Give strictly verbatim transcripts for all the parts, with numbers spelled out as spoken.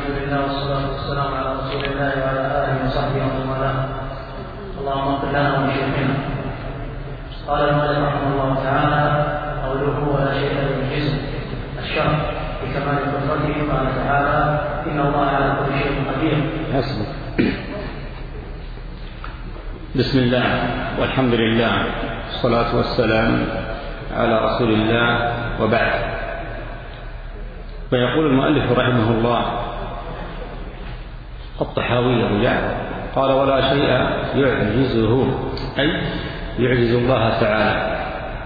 الحمد لله والصلاة والسلام على رسول الله وعلى آله وصحبه ومن والاه. اللهم اغفر لنا وشيخنا. قال المؤلف رحمه الله تعالى: قوله ولا شيء يعجزه الشرع بكمال قدرته. قال تعالى: إن الله على كل شيء قدير. حسبك. بسم الله والحمد لله والصلاة والسلام على رسول الله، وبعد. فيقول المؤلف رحمه الله الطحاوي أبو جعفر قال: ولا شيء يعجزه، أي يعجز الله تعالى.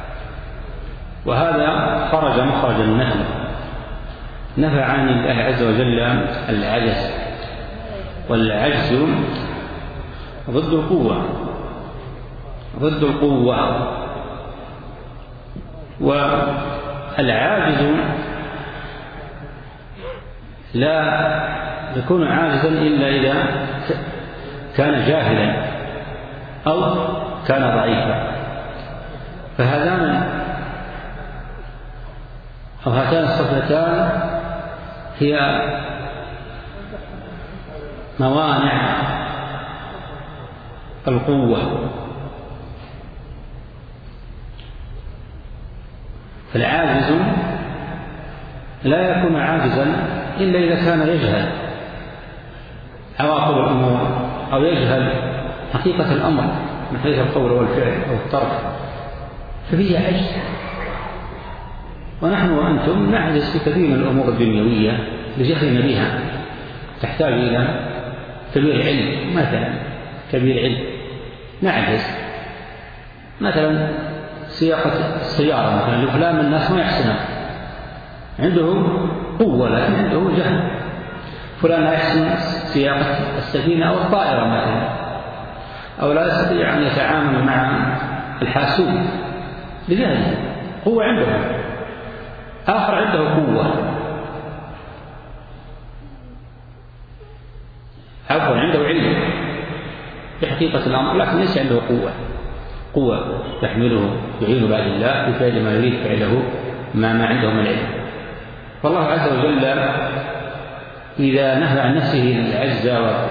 وهذا خرج مخرج النفي، نفى عن الله عز وجل العجز، والعجز ضد القوة ضد القوة والعاجز لا يكون عاجزا إلا إذا كان جاهلا أو كان ضعيفا. فهذان أو هاتان الصفتان هي موانع القوة. فالعاجز لا يكون عاجزا إلا إذا كان يجهل عواقب الأمور أو يجهل حقيقة الأمر من حيث القول والفعل أو الترك، ففيه عجز. ونحن وأنتم نعجز في كثير من الأمور الدنيوية لجهلنا بها، تحتاج إلى كبير علم. مثلا كبير علم نعجز، مثلا سياقة السيارة مثلا لفلان الناس ما يحسنها، عنده قوة لكن عنده جهل. فلان لا يحسن سياقة السفينة أو الطائرة مثلا، أو لا يستطيع أن يتعامل مع الحاسوب بجهله، قوة عنده. آخر عنده قوة، عفوا عنده علم بحقيقة الأمر لكن ليس عنده قوة قوة تحمله يعين بعد الله في فعل ما يريد فعله ما ما عنده من علم. فالله عز وجل إذا نهى عن نفسه العجز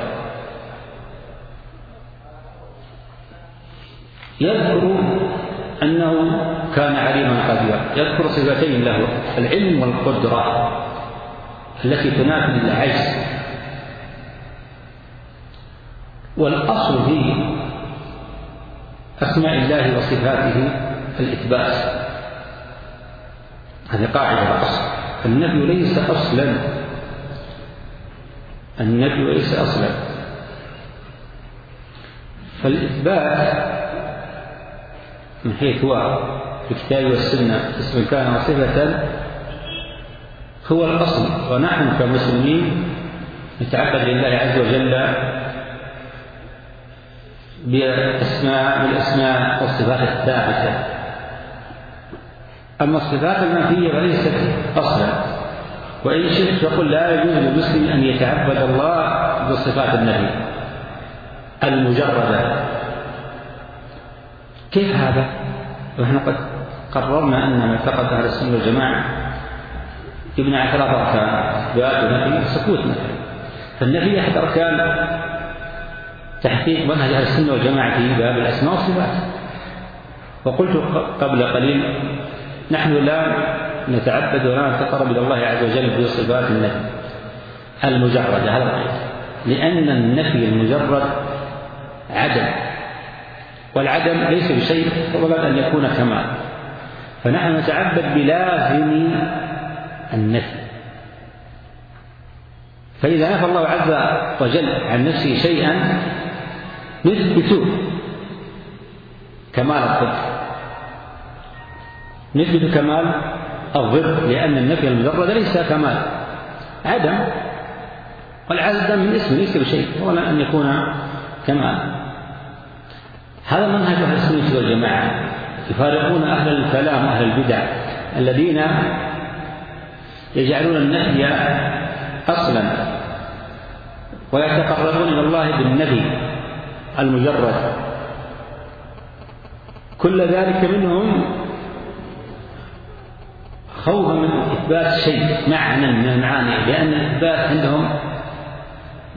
يذكر أنه كان عليما قديرا، يذكر صفتين له: العلم والقدرة التي تنافي العجز. والأصل في أسماء الله وصفاته الإثبات، هذه قاعدة أصل. النفي ليس أصلا، النفي ليس أصلا. فالإثبات من حيث هو في الكتاب والسنة اسم كان وصفة هو الأصل. ونحن كمسلمين نتعبد لله عز وجل بأسماء بالأسماء والصفات الثابتة. أما الصفات المنفية فليست أصلا. وإن شئت فقل لا يجوز للمسلم أن يتعبد الله بصفات النفي المجردة. كيف هذا؟ ونحن قد قررنا أن معتقد أهل السنة والجماعة يبنى على ثلاث أركان: إثبات ونفي وسكوت مثلا. فالنفي أحد أركان تحقيق منهج أهل السنة والجماعة في باب الأسماء والصفات. وقلت قبل قليل نحن لا نتعبد ولا نتقرب إلى الله عز وجل بصفات النفي المجردة، هذا القيد، لأن النفي المجرد عدم، والعدم ليس بشيء فضلا أن يكون كمال. فنحن نتعبد بلازم النفي. فإذا نفى الله عز وجل عن نفسه شيئا نثبت كمال الضد، نثبت كمال الضد، لأن النفي المجرد ليس كمال، عدم. والعدم من اسم ليس بشيء ولا أن يكون كمال. هذا منهج أهل السنة والجماعة. يفارقون أهل الكلام أهل البدع الذين يجعلون النفي أصلا ويتقربون إلى الله بالنفي المجرد. كل ذلك منهم خوفا من إثبات شيء معنى من المعاني، لأن الإثبات عندهم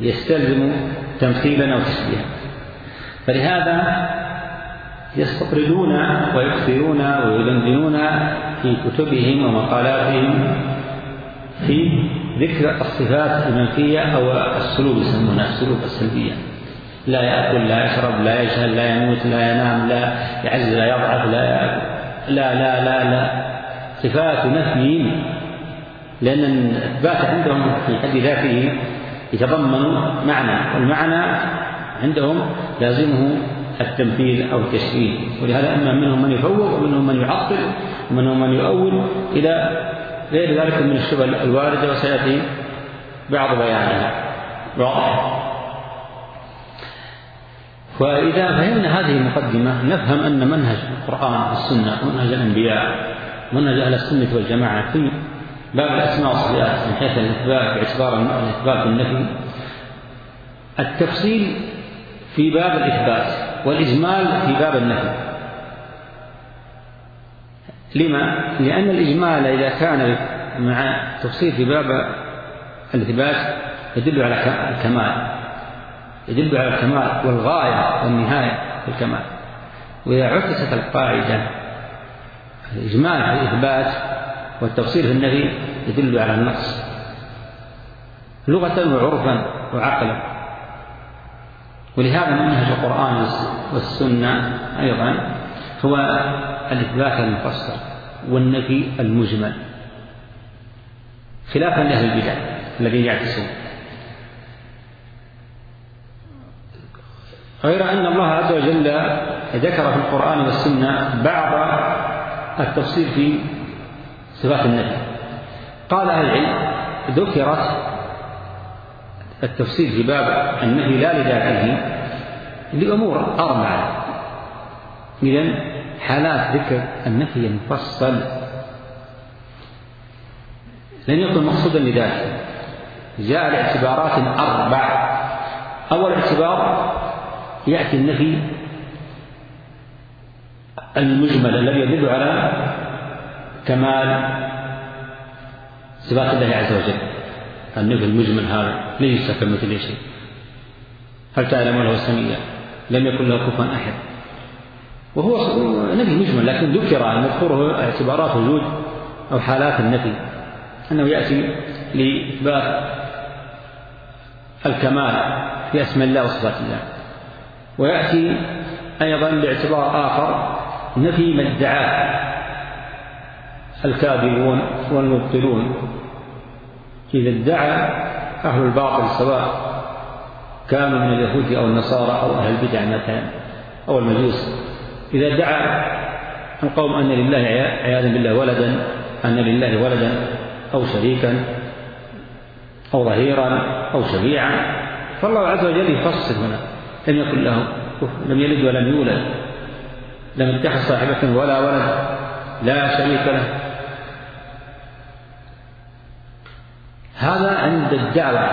يستلزم تمثيلا أو تشبيها. فلهذا يستطردون ويكثرون ويدندنون في كتبهم ومقالاتهم في ذكر الصفات المنفية أو السلوك، يسمونها السلوك السلبية: لا يأكل، لا يشرب، لا يجهل، لا يموت، لا ينام، لا يعز، لا يضعف، لا لا لا لا, لا. صفات نفي، لأن الإثبات عندهم في حد ذاته يتضمن معنى، والمعنى عندهم لازمه التمثيل أو التشبيه. ولهذا أما منهم من يفوق ومنهم من يعطل ومنهم من يؤول إلى غير ذلك من الشبه الواردة، وسيأتي بعض بيانها واضح. وإذا فهمنا هذه المقدمة نفهم أن منهج القرآن والسنة ومنهج الأنبياء ومنهج أهل السنة والجماعة في باب الأسماء والصفات من حيث الإثبات باعتبار الإثبات والنفي، التفصيل في باب الإثبات والإجمال في باب النفي. لما؟ لأن الإجمال إذا كان مع تفصيل في باب الإثبات يدل على الكمال، يدل على الكمال والغاية والنهاية في الكمال. وإذا عكست القاعدة الإجمال في الإثبات والتفصيل في النفي يدل على النقص لغة وعرفا وعقلا. ولهذا منهج القرآن والسنة أيضا هو الإثبات المفصل والنفي المجمل، خلافا لأهل البدع الذين يعكسون. غير أن الله عز وجل ذكر في القرآن والسنة بعض التفصيل في صفات النفي. قال أهل العلم ذكرت التفصيل في باب النفي لا لذاته لأمور أربعة. إذن حالات ذكر النفي المفصل لن يكون مقصودا لذاته، جاء لاعتبارات أربع. أول اعتبار يأتي النفي المجمل الذي يدل على كمال صفات الله عز وجل. النفي المجمل هذا ليس كمثله شيء، هل تعلم له سميا، لم يكن له كفوا أحد، وهو نفي مجمل لكن ذكر مذكوره اعتبارات وجود أو حالات النفي، أنه يأتي لإثبات الكمال في أسماء الله وصفات الله. ويأتي أيضا باعتبار آخر نفي ما ادعاه الكاذبون والمبطلون. إذا ادعى أهل الباطل سواء كانوا من اليهود أو النصارى أو أهل البدع مثلا أو المجوس، إذا ادعى القوم أن لله عياذا بالله ولدا، أن لله ولدا أو شريكا أو ظهيرا أو شفيعا، فالله عز وجل يفصل هنا: لم يكن له كفوا، لم يلد ولم يولد، لم يتخذ صاحبة ولا ولد، لا شريك له. هذا عند الدعوة،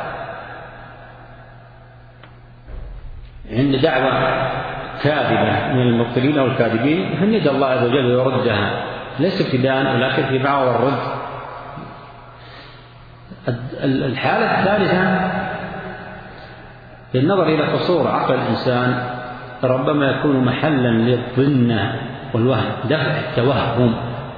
عند دعوة كاذبة من المبطلين أو الكاذبين فندى الله عز وجل ويردها، ليس ابتداء ولكن في بعض الرد. الحالة الثالثة بالنظر إلى قصور عقل الإنسان ربما يكون محلا للظن والوهم، دفع التوهم،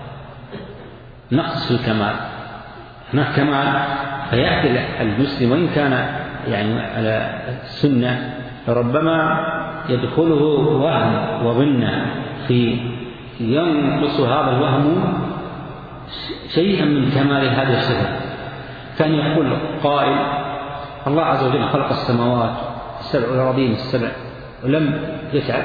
نقص الكمال. هناك كمال فيأتي المسلم وإن كان يعني على السنة ربما يدخله وهم وظن في ينقص هذا الوهم شيئا من كمال هذه الصفة. كان يقول قائل: الله عز وجل خلق السماوات السبع والأراضين السبع ولم يتعب،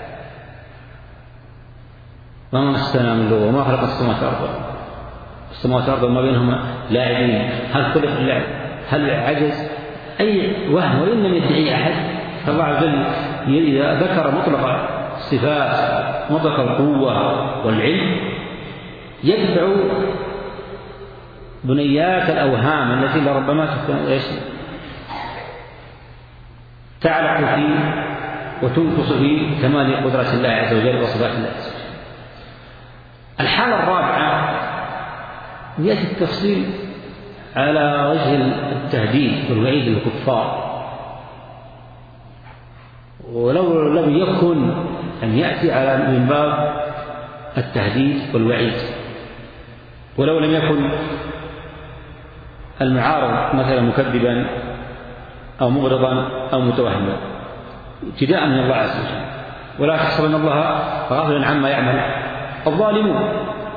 وما مسنا من لغة، وما خلق السماوات والأرض السماوات والأرض وما بينهما لاعبين، هل خلق اللعب؟ هل عجز؟ أي وهم وإن لم يدعي أحد. فالله عز وجل إذا ذكر مطلق الصفات مطلق القوة والعلم يدفع بنيات الأوهام التي لربما تعلق فيه وتنقص في كمال قدرة الله عز وجل وصفات الله عز وجل. الحالة الرابعة يأتي التفصيل على وجه التهديد والوعيد للكفار، ولو لم يكن أن يأتي على من باب التهديد والوعيد، ولو لم يكن المعارض مثلا مكذبا أو مغرضا أو متوهما ابتداء من الله عز وجل. ولا تحسبن الله غافلا عما يعمل الظالمون.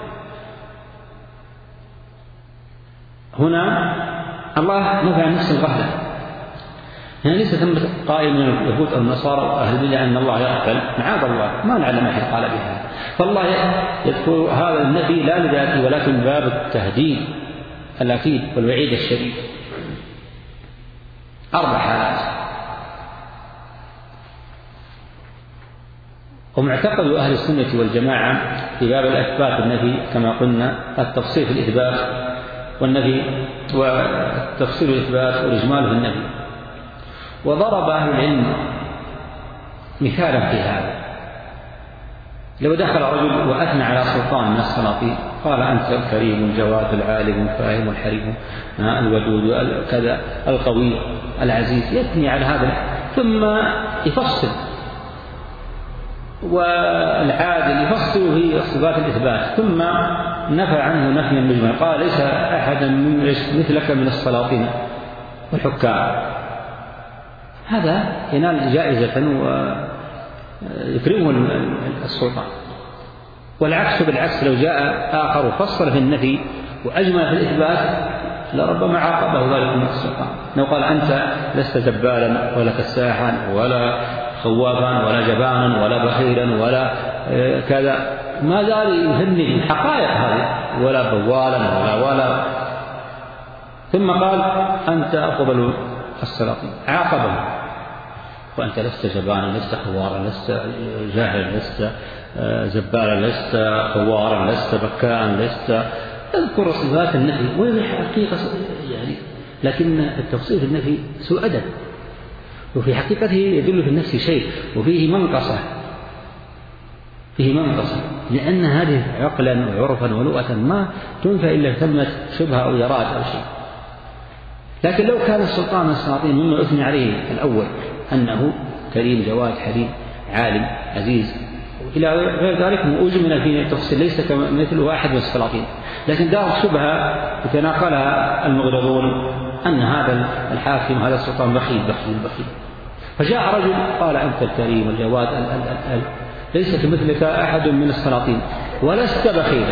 هنا الله نفى عن نفس الغفلة. هنا ليس ثم قائل من اليهود أو النصارى أهل البدع أن الله يغفل، معاذ الله، ما نعلم أحد قال بها. فالله يذكر هذا النبي لا لذاته ولكن باب التهديد الأكيد والوعيد الشديد. أربع حالات. ومعتقد أهل السنة والجماعة في باب الإثبات والنفي كما قلنا التفصيل في الإثبات والنفي، والتفصيل الإثبات والإجمال في النفي. وضرب أهل العلم مثالا في هذا: لو دخل رجل وأثنى على سلطان من السلاطين قال أنت الكريم الجواد العالم الفاهم الحريم الودود كذا القوي العزيز، يثني على هذا ثم يفصل، والعادل يفصل في صفات الإثبات، ثم نفى عنه نفيا مجملا قال ليس أحدا من مثلك من السلاطين والحكام، هذا ينال جائزة ويكرمه السلطان. والعكس بالعكس، لو جاء آخر وفصل في النفي وأجمل في الإثبات لربما عاقبه ذلك من السلطان، لو قال أنت لست جبالا ولا كساحا ولا خوافا ولا جبانا ولا بخيلا ولا كذا، ما زال يهني الحقائق هذه، ولا بوالا ولا ولا ثم قال أنت أفضل السلاطين، عاقبه وأنت لست جبانا لست خوارا لست جاهلا لست زبالا لست خوارا لست بكاء لست، اذكر صفات النفي وهي حقيقة يعني، لكن التفصيل في النفي سوء أدب، وفي حقيقته يدل في النفس شيء، وفيه منقصة فيه منقصة لأن هذه عقلا وعرفا ولغة ما تنفى إلا ثمة شبهة أو يراد أو شيء. لكن لو كان السلطان من السلاطين مما أثني عليه الأول أنه كريم جواد حليم عالم عزيز إلى غير ذلك أجمل في التفصيل ليس مثل واحد من السلاطين، لكن دار الشبهة يتناقلها المغرضون أن هذا الحاكم هذا السلطان بخيل بخيل بخيل، فجاء رجل قال أنت الكريم الجواد ال ال ال ال ليس مثلك أحد من السلاطين ولست بخيلا.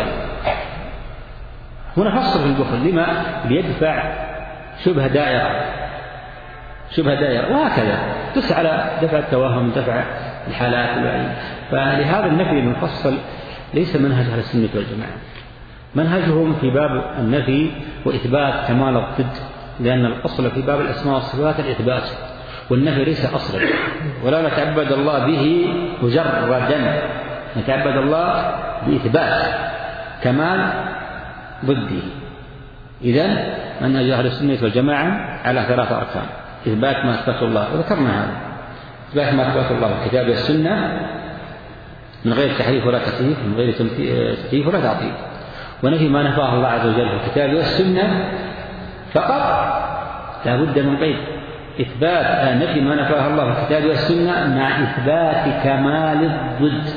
هنا فصل في البخل لما ليدفع شبه دائرة شبه دائرة، وهكذا تسعى على دفع التوهم دفع الحالات الوعيد. فلهذا النفي المفصل ليس منهج أهل السنة والجماعة، منهجهم في باب النفي وإثبات كمال الضد، لأن الأصل في باب الأسماء والصفات الإثبات، والنفي ليس أصلا، ولا نتعبد الله به مجردا، نتعبد الله بإثبات كمال ضده. إذن منهج أهل السنة والجماعة على ثلاثة أركان: إثبات ما أثبته الله، وذكرنا هذا، إثبات ما أثبته الله في الكتاب والسنة من غير تحريف ولا تكييف، من غير تكييف ولا تعطيل، ونفي ما نفاه الله عز وجل في الكتاب والسنة فقط لا بد من قيد: إثبات نفي ما نفاه الله في الكتاب والسنة مع إثبات كمال الضد.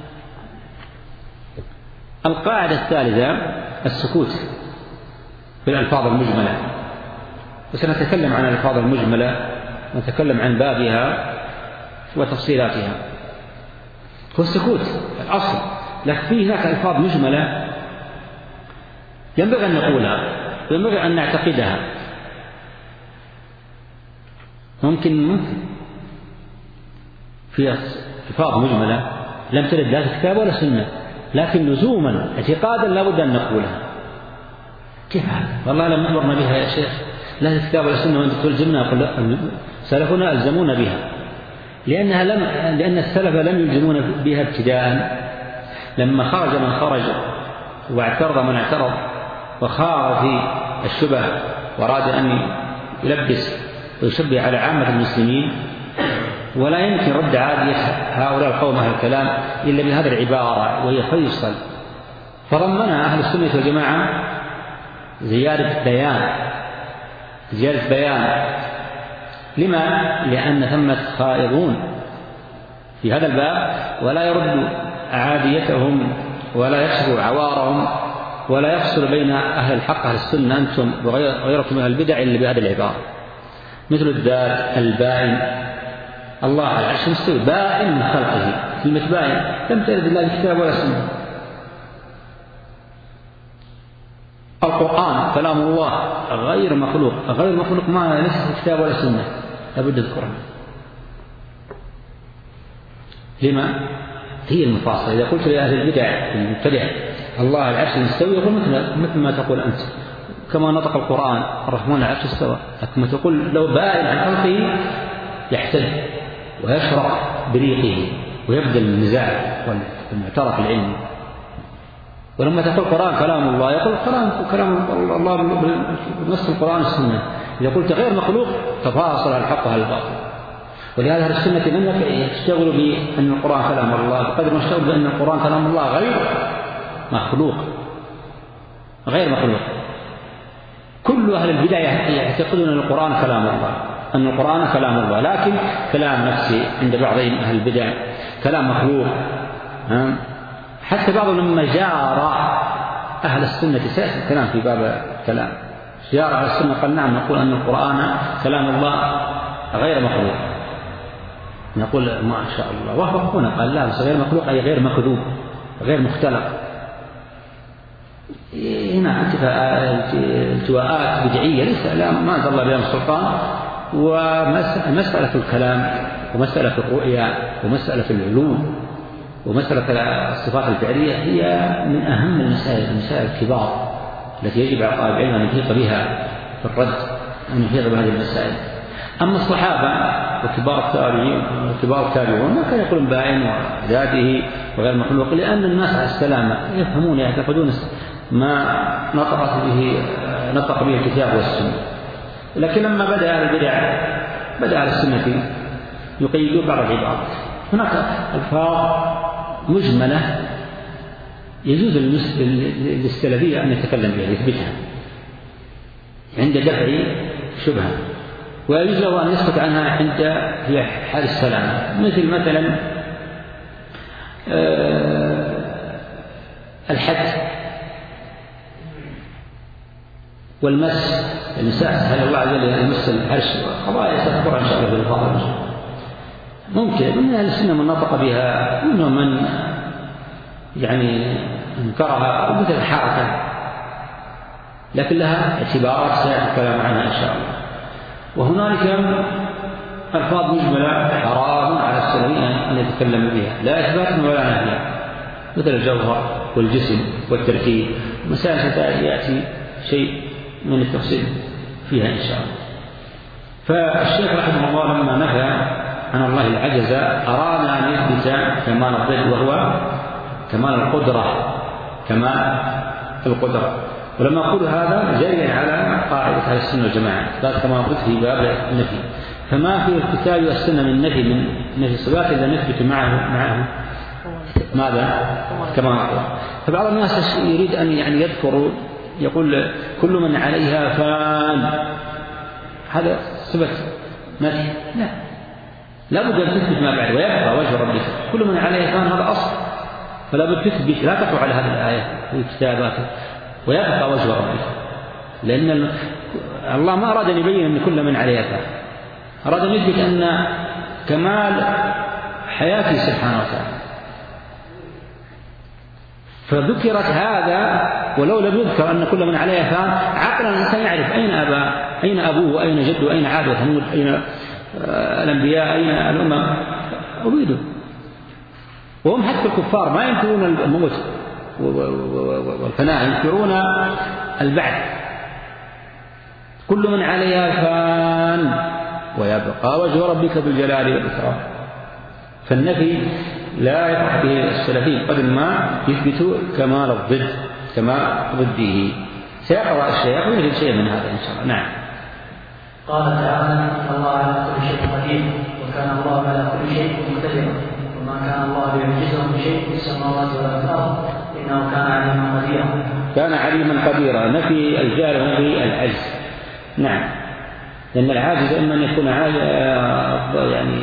القاعدة الثالثة السكوت في الألفاظ المجملة، وسنتكلم عن الألفاظ المجملة ونتكلم عن بابها وتفصيلاتها. والسكوت الأصل، لكن فيه هناك ألفاظ مجملة ينبغي أن نقولها وينبغي أن نعتقدها. ممكن ممكن في ألفاظ مجملة لم ترد لا في الكتاب ولا السنة، لكن لزوما اعتقادا لا بد أن نقولها. كيف هذا؟ والله لم أمرنا بها يا شيخ، لا في الكتاب ولا السنة وأنت تلزمنا، سلفنا ألزمونا بها، لأنها لم لأن السلف لم يلزمون بها ابتداء. لما خرج من خرج واعترض من اعترض وخاض في الشبه وأراد أن يلبس ويشبه على عامة المسلمين، ولا يمكن رد عادية هؤلاء القوم أهل الكلام إلا بهذه العبارة وهي فيصل، فرمنا أهل السنة والجماعة زيادة بيان زيادة بيان لما؟ لأن ثمة خائضون في هذا الباب، ولا يرد عاديتهم ولا يكشف عوارهم ولا يفصل بين أهل الحق أهل السنة أنتم وغيركم من البدع إلا بهذه العبارة. مثل الذات البائن، الله على العرش مستوي، بائن من خلقه. كلمة بائن لم ترد الله في كتاب ولا سنة. القرآن كلام الله غير مخلوق، غير مخلوق ما ليس في كتاب ولا سنة، لابد القرآن. لما؟ هي المفاصلة. إذا قلت لأهل البدع المبتدع الله على العرش مستوي، يقول مثل مثل ما تقول أنت، كما نطق القرآن الرحمن على العرش استوى. كما تقول لو بائن عن خلقه يحتل ويشرق بريقه ويبدل النزاع والمعترف العلمي. ولما تقول القرآن كلام الله، يقول القرآن كلام الله بنص القرآن والسنة. إذا قلت غير مخلوق تفاصل الحق وهل الباطل. ولهذا أهل السنة لم يشتغلوا بأن القرآن كلام الله بقدر ما اشتغلوا بأن القرآن كلام الله غير مخلوق، غير مخلوق. كل أهل البدع يعتقدون أن القرآن كلام الله، أن القرآن كلام الله، لكن كلام نفسي عند بعض أهل البدع كلام مخلوق. حتى بعضهم لما جار أهل السنة سيأتي الكلام في باب الكلام، جار أهل السنة قال نعم نقول أن القرآن كلام الله غير مخلوق، نقول ما شاء الله، وهو هنا قال لا بس غير مخلوق أي غير مكذوب غير مختلق. هنا التواءات بدعية ليس ما أنزل الله بها من سلطان. ومسألة الكلام ومسألة الرؤيا ومسألة العلوم ومسألة الصفات الفعلية هي من أهم المسائل المسائل الكبار التي يجب على طالب العلم أن يحيط بها في الرد، أن يحيط بهذه المسائل. أما الصحابة وكبار التابعين وكبار التابعون ما كان يقولون بائن وذاته وغير مخلوق، لأن الناس على السلامة يفهمون يعتقدون ما نطقت به نطق به الكتاب والسنة. لكن لما بدأ البدع بدأ على السنة يقيدون بعض العبارات. هناك ألفاظ مجملة يجوز للسلفية أن يتكلم بها يثبتها عند دفع شبهة، ويجوز له أن يسكت عنها عند هي حال السلامة. مثل مثلا الحد والمس النساء، هل الله عز وجل يمس العرش قضايا ستذكرها إن شاء الله بالفاضل. ممكن من أهل السنة من نطق بها، منهم من يعني انكرها ومثل الحركة، لكن لها اعتبارات سيأتي الكلام عنها إن شاء الله. وهنالك ألفاظ مجملة حرام على السلفيين أن يتكلم بها لا إثبات ولا نهي، مثل الجوهر والجسم والتركيب، مسائل ستأتي شيء من التفصيل فيها إن شاء الله. فالشيخ رحمه الله لما نفى عن الله العجز أراد أن يثبت كمال الضد وهو كمال القدرة، كمال القدرة. ولما أقول هذا جريا على قاعدة أهل السنة والجماعة إثبات كمال الضد في باب النفي، فما في الكتاب والسنة من نفي من نفي الصفات إلا نثبت معه معه ماذا؟ كمال القدرة. فبعض الناس يريد أن يعني يذكر يقول كل من عليها فان، هذا صفة نفي؟ لا، لا بد أن تثبت ما بعد ويبقى وجه ربك. كل من عليها فان هذا أصل، فلا بد تثبت، لا تقع على هذه الآية في كتاباته ويبقى وجه ربك، لأن الله ما أراد أن يبين أن كل من عليها فان، أراد أن يثبت أن كمال حياته سبحانه وتعالى. فذكرت هذا ولو لم يذكر أن كل من عليها فان، عقلا الإنسان يعرف أين أبا أين أبوه وأين جده وأين عاد وثمود أين الأنبياء أين الأمم أريدوا. وهم حتى الكفار ما ينكرون الموت والفناء، ينكرون البعث. كل من عليها فان ويبقى وجه ربك ذو الجلال والإكرام. فالنفي لا يفرح به السلفي قدر ما يثبتوا كمال الضد كمال ضده. سيقرأ الشيخ ويجد شيء من هذا إن شاء الله. نعم. قال تعالى إن الله على كل شيء قدير وكان الله على كل شيء مقتدرا وما كان الله ليعجزه من شيء في السماوات ولا في الأرض إنه كان عليما قديرا. كان عليما قديرا، نفي الجار ونفي العجز. نعم، لأن العاجز إما أن يكون يعني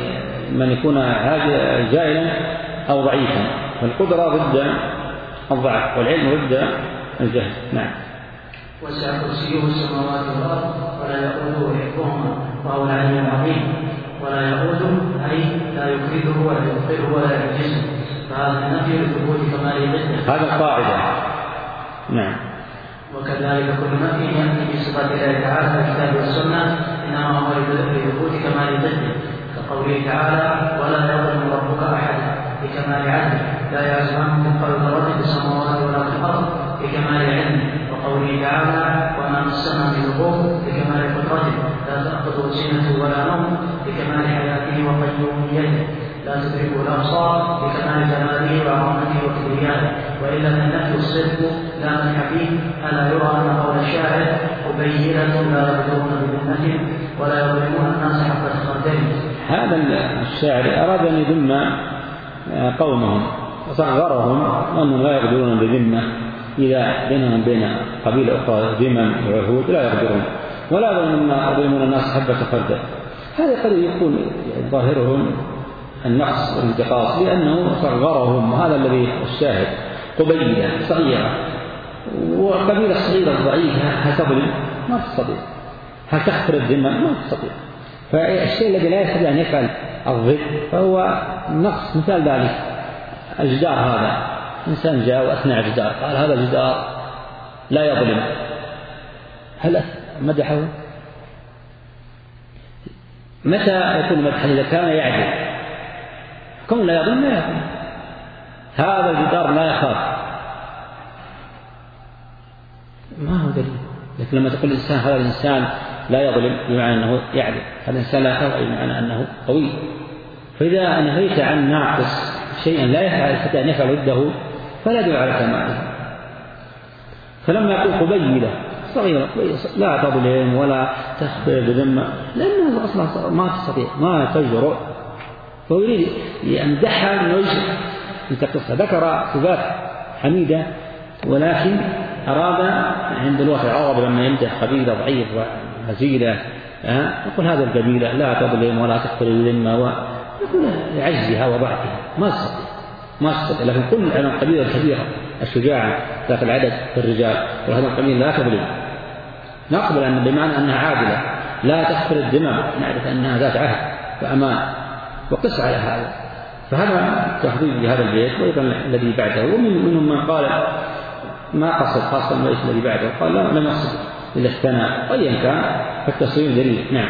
من يكون جاهلا أو ضعيفا، فالقدرة ضد الضعف والعلم ضد الجهل. نعم. وسع كرسيه السماوات والأرض ولا يؤوده حفظهما وهو العلي العظيم. ولا يؤوده أي لا يفرده ولا يبطله ولا يعجزه، فهذا النفي لثبوت كمال ضده. هذا القاعدة. نعم. وكذلك كل نفي يأتي بصفات الله تعالى في الكتاب والسنة إنما هو لثبوت كمال ضده، كقوله تعالى ولا يظلم ربك أحدا بكمال عدله لا يعزم عنه مثقال ذرة في السماوات ولا في الأرض بكمال علمه، وقوله تعالى وما مسنا من لغوب بكمال قدرته لا تأخذه سنة ولا نوم بكمال حياته وقيوميته لا تدركه الأبصار بكمال جلاله وعظمته وكبريائه. وإلا النفي الصدق لا من حبيب ألا يرى أن قول الشاعر قبيلة لا يبدون بذمتهم ولا يظلمون الناس حتى تخردهم. هذا الشاعر أراد أن يذم قومهم وصغرهم وأنهم لا يقدرون بذمة، إذا بينهم بين قبيلة أخرى ذمم وعهود لا يقدرون ولا يظلمون الناس حبة خردل. هذا قد يكون ظاهرهم النقص والانتقاص لأنه صغرهم، وهذا الذي الشاهد قبيلة صغيرة وقبيلة صغيرة ضعيفة هتظلم ما تستطيع، هل تخفر الذمة ما تستطيع. فالشيء الذي لا يستطيع أن يفعل الضد فهو نقص. مثال ذلك الجدار، هذا إنسان جاء وأثنى على الجدار قال هذا الجدار لا يظلم، هل مدحه؟ متى يكون مدحا؟ إذا كان يعدل. كون لا يظلم لا يظلم، هذا الجدار لا يخاف، ما هو دليل. لكن لما تقول الإنسان هذا الإنسان لا يظلم بمعنى أنه يعدل، هذا الإنسان لا يخاف بمعنى أنه قوي. فإذا نهيت عن ناقص شيئا لا يستطيع أن يفعل ضده فلا يدل على كماله. فلما يقول قبيلة صغيرة لا تظلم ولا تخفر بذمة لأنه أصلا ما تستطيع ما تجرؤ، فهو يريد يمدحها من وجه لتقصها. ذكر صفات حميدة ولكن أراد عند الوقت العرب لما يمدح قبيلة ضعيف وهزيلة يقول هذه القبيلة لا تظلم ولا تخفر بذمة، يقول لعجزها وضعفها ما تستطيع ما تستطيع. لكن كل عن القبيلة الكبيرة الشجاعة ذات العدد في الرجال وهذه القبيلة لا تظلم، نقبل أن بمعنى أنها عادلة لا تخفر الدماء، نعرف أنها ذات عهد وأمان وقس على هذا. فهذا تحديد لهذا البيت وأيضا الذي بعده. ومنهم من قال ما قصد خاصة البيت الذي بعده، قال لا لم يقصد إلا الثناء أيا كان فالتصوير دليل. نعم.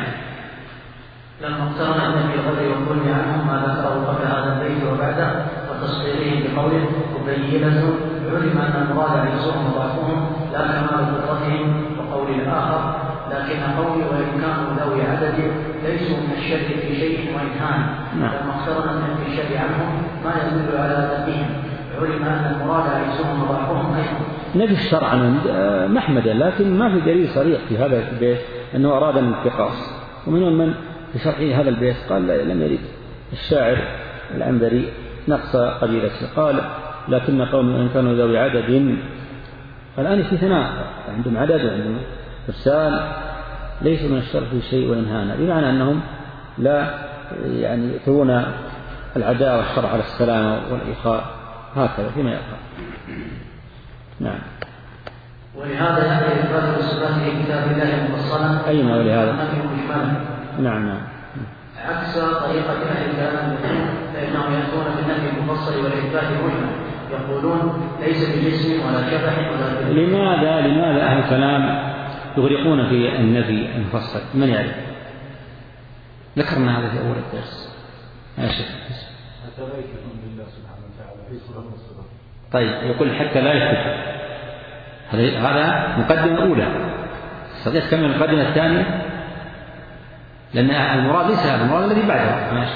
لما اقترن النبي الغدر وكل عنهم ما ذكره قبل هذا البيت وبعده وتصديره بقوله مبينة علم أن المراد عجزهم وضعفهم لا كمال قدرتهم، وقول الآخر لكن قولي وإن كانوا ذوي عدد ليسوا من الشر في شيء وإنهان. لما اقترن النبي الشر عنهم ما يدل على ذاتهم علم أن المراد عجزهم وضعفهم أيضا. نفي الشرع محمدا، لكن ما في دليل صريح في هذا البيت أنه أراد الانتقاص. ومنهم من في شرحه هذا البيت قال لم يريد الشاعر العنبري نقص قبيلته، قال لكن قوم إن كانوا ذوي عدد. فالآن في ثناء عندهم عدد وعندهم إرسال ليس من الشر في شيء وإنهانا، بمعنى أنهم لا يعني يثرون العداء والشر على السلامة والإخاء هكذا فيما يقع. نعم. ولهذا يأتي إثبات الصفات في كتاب الله المفصلة. أين ولهذا؟ نعم نعم. عكس طريقة أهل الكلام فإنهم يأتون بالنفي المفصل والإثبات المجمل، يقولون ليس بجسم ولا شبح ولا كذب. لماذا لماذا أهل الكلام يغرقون في النفي المفصل؟ من يعرف؟ ذكرنا هذا في أول الدرس. ماشي. طيب يقول حتى لا يثبت، هذا مقدمة أولى. تستطيع تكمل المقدمة الثانية؟ لأن المراد ليس هذا، المراد الذي بعده. ماشي.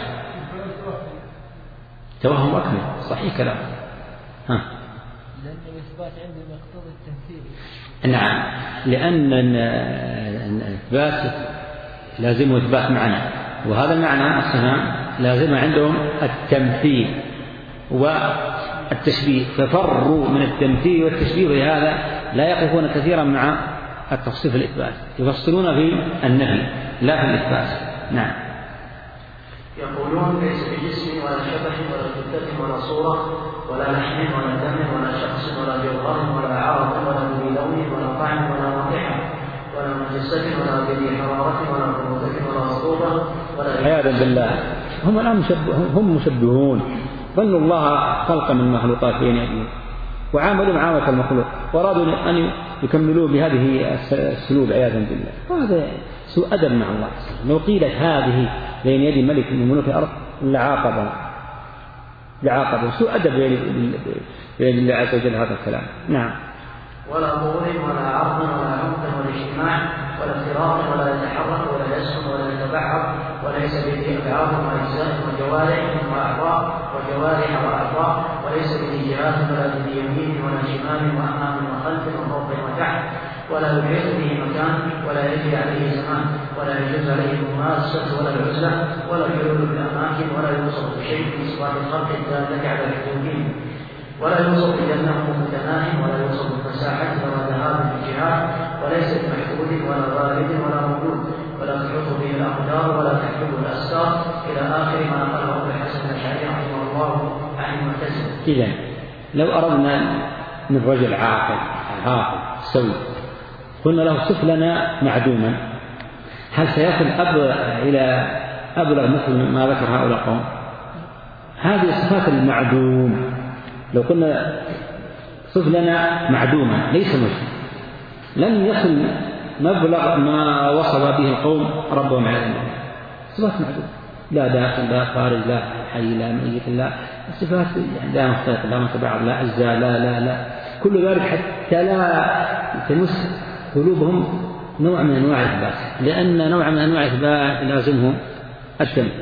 توهم أكمل صحيح كلام. ها. لأن الإثبات عندما يقتضي التمثيل. نعم، لأن الإثبات لازم إثبات معنى، وهذا المعنى أصلا لازم عندهم التمثيل والتشبيه، ففروا من التمثيل والتشبيه، ولهذا لا يقفون كثيرا مع التفصيل في الإثبات، يفصلون في النفي لا في الإثبات. نعم. يقولون ليس بجسم ولا شبح ولا جثة ولا صورة ولا لحم ولا دم ولا شخص ولا جوهر ولا عرض ولا ذي لون ولا طعم ولا رائحة ولا مجسة ولا ذي حرارة ولا برودة ولا رطوبة ولا عياذا بالله. هم الآن مشبه هم مشبهون، ظنوا الله خلق من المخلوقات بين يديه وعاملوا معاملة المخلوق وأرادوا أن يكملوا بهذه السلوب عياذا بالله. وهذا سوء أدب مع الله. لو قيلت هذه بين يد ملك من ملوك الأرض لعاقبه لعاقبه سوء أدب بين الله عز وجل هذا الكلام. نعم. ولا طول ولا عرض ولا عمق ولا اجتماع ولا افتراق ولا يتحرك ولا يسكن ولا يتبعر وليس به أبعاد وأجزاء وجوارح وأعضاء وجوارح وأعضاء وليس به جهات ولا به يمين ولا شمال وأمام وخلف وفوق وتحت ولا يحيط به مكان ولا يجري عليه زمان ولا يجوز عليه المماسة ولا العزلة ولا الحلول بالأماكن ولا يوصف بشيء من صفات الخلق الدالة على حدوده ولا يوصف بأنه متناهي ولا يوصف بالمساحة ولا ذهاب الجهات وليس بمحدود ولا وارد ولا موجود ولا تحط به الأقدار ولا تحجبه الأسرار إلى آخر ما نقله ابن الحسن الأشعري رحمه الله عن المعتزلة. إذن لو أردنا من رجل عاقل عاقل سوي قلنا له صف لنا معدوما، هل سيصل إلى أبلغ مثل ما ذكر هؤلاء القوم؟ هذه صفات المعدوم. لو قلنا صف لنا معدوما ليس مجد لن يصل مبلغ ما وصل به القوم ربهم على الله. صفات معدوم، لا داخل لا خارج لا حي لا ميت لا صفات يعني لا مختلف لا متبعض لا أجزاء لا لا لا كل ذلك حتى لا تمس قلوبهم نوع من أنواع الإثبات، لأن نوع من أنواع الإثبات لازمهم التمثيل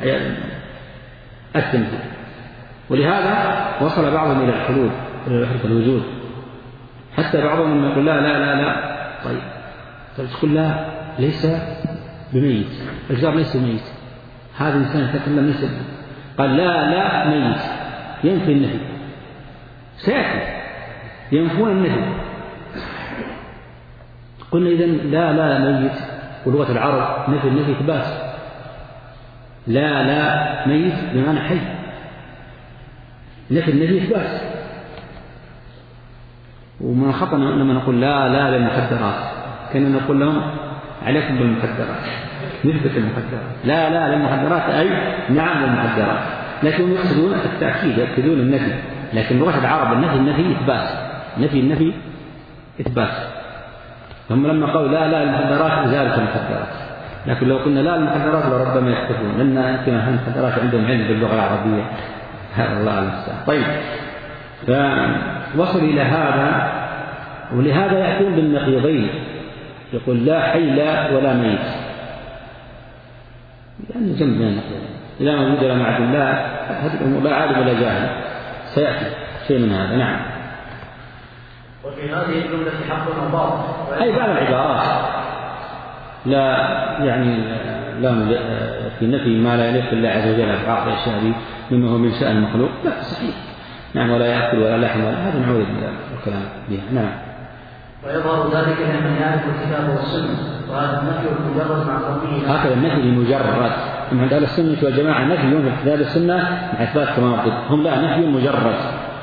التمثيل ولهذا وصل بعضهم إلى الحلول إلى وحدة الوجود، حتى بعضهم يقول لا لا لا لا طيب تقول لا ليس بميت الجار ليس بميت هذا الإنسان يتكلم ليس قال لا لا ميت ينفي النفي سيأتي ينفون النفي. قلنا إذن لا لا ميت ولغة العرب نفي النفي إثبات لا لا ميت بمعنى حي نفي النفي إثبات. ومن خطأ لما نقول لا لا للمخدرات كنا نقول لهم عليكم بالمخدرات نثبت المخدرات لا لا للمخدرات أي نعم للمخدرات، لكن يقصدون التأكيد يأكدون النفي، لكن لغة العرب النفي النفي إثبات نفي النفي إثبات. هم لما قالوا لا لا المخدرات إزالة المخدرات، لكن لو قلنا لا المخدرات لربما يختفون لأن يمكن أن المخدرات عندهم علم باللغة العربية الله المستعان. طيب فوصل إلى هذا ولهذا يأتون بالنقيضين يقول لا حي لا ولا ميت يعني جنب بين النقيضين لا موجود ولا معدوم لا هذه الأمور لا عالم ولا جاهل سيأتي شيء من هذا. نعم. وفي هذه الجملة حق وباطل أي بعض العبارات لا يعني لا في نفي ما لا يليق بالله عز وجل بعض الأشياء دي مما هو من شأن المخلوق لا صحيح نعم ولا يأكل ولا لحم ولا هذا نعود الكلام بها. نعم. ويظهر ذلك لمن يعرف الكتاب والسنة وهذا النفي المجرد مع قوله هكذا النفي المجرد من عند أهل السنة والجماعة نفي في الكتاب والسنة مع إثبات كما قلت هم لا نفي مجرد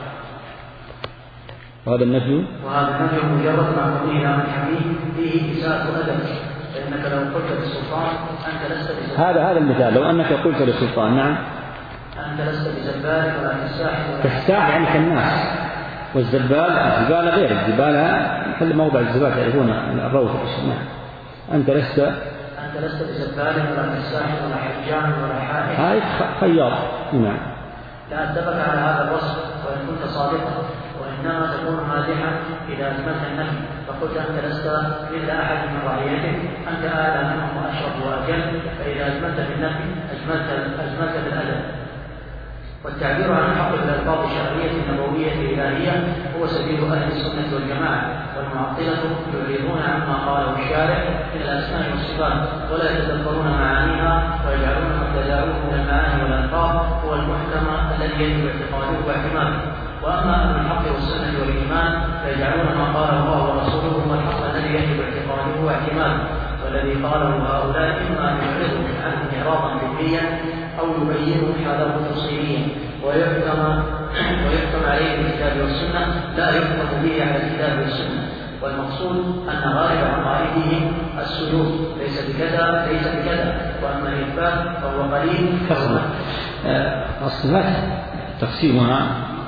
وهذا النفي وهذا النفي المجرد مع قوله لا من حميه فيه إساءة أدب فإنك لو قلت للسلطان أنت لست بزبال هذا هذا المثال لو أنك قلت للسلطان نعم أنت لست بزبال ولا كساح ولا كساح يعني كالناس والزبال الزبالة غير الزبالة محل موضع الزبالة تعرفون الروث نعم. أنت لست أنت لست بزبال ولا كساح ولا حجام ولا حائط هاي خياط نعم. لا أتفق على هذا الوصف وإن كنت صادقا وإنما تكون مادحا إذا أثبت النفي فقلت أنت لست مثل أحد من رعيته أنت أعلى منهم وأشرف وأجل فإذا أجملت في النفي أجملت أجملت في الأدب. والتعبير عن حق الألفاظ الشرعية النبوية الإلهية هو سبيل أهل السنة والجماعة والمعطلة يعرضون عما قاله الشارع من الأسماء والصفات ولا يتدبرون معانيها ويجعلون ما تداعوه من المعاني والألفاظ هو المحكم الذي يجب اعتقاده واعتماده. وأما أهل الحق والسنة والإيمان فيجعلون ما قاله الله ورسوله هو الحق الذي يجب اعتقاده واعتماده والذي قاله هؤلاء إما أن يعرضوا عنه إعراضا فكريا أو يبين حاله تفصيليا ويحكم ويحكم عليه بالكتاب والسنة لا يحكم به على الكتاب والسنة. والمقصود أن غالب عقائدهم السلوك ليس بكذا ليس بكذا، وأما الإثبات فهو قليل. الصفات تقسيمها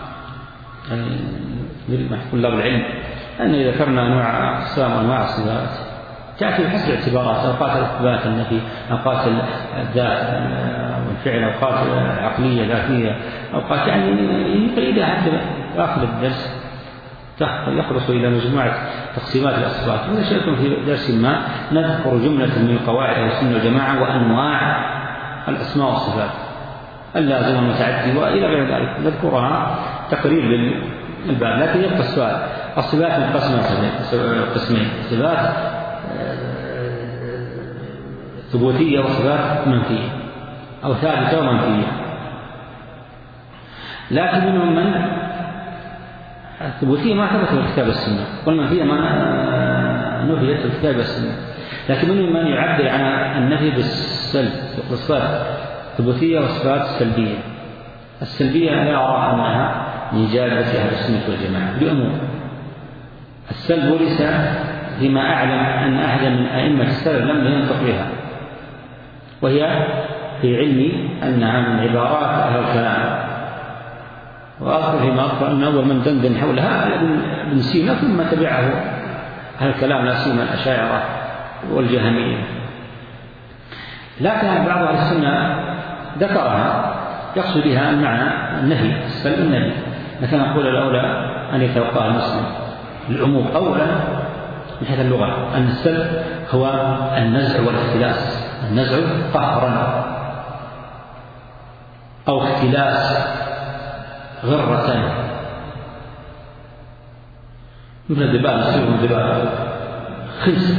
مع طلاب العلم أن إذا ذكرنا أنواع أقسام أنواع الصفات تأتي بحسب الاعتبارات، أوقات الإثبات النفي، أوقات الذات والفعل، أوقات عقلية ذاتية، أوقات يعني يقيدها حتى آخر الدرس يخلص إلى مجموعة تقسيمات الأصفات. وإذا شئتم في درس ما نذكر جملة من قواعد أهل السنة والجماعة وأنواع الأسماء والصفات اللازمة والمتعدية وإلى غير ذلك نذكرها تقريب للباب. لكن يبقى السؤال: الصفات منقسمة قسمين، صفات ثبوتية وصفات منفية أو ثابتة ومنفية. لكن منهم من الثبوتية ما ثبت بالكتاب والسنة، والمنفية ما نفيت بالكتاب والسنة. لكن منهم من يعبر عن النفي بالسلب، بالصفات ثبوتية وصفات سلبية. السلبية لا أرى أنها من جانب أهل السنة والجماعة بأمور. السلب ليس فيما أعلم أن أحدا من أئمة السلف لم ينطق بها، وهي في علمي أنها من عبارات أهل الكلام. وأذكر فيما أذكر أن أول من دندن حولها ابن سينا، ثم تبعه أهل الكلام لا سيما الأشاعرة والجهمية. لكن بعض أهل السنة ذكرها يقصد بها المعنى النهي، السلب النهي. مثلا نقول الأولى أن يتوقع المسلم العموم أولا من حيث اللغة، أن السلب هو النزع والاختلاس، النزع قهرا أو اختلاس غرة، مثل الذباب يصير من الذباب خنس.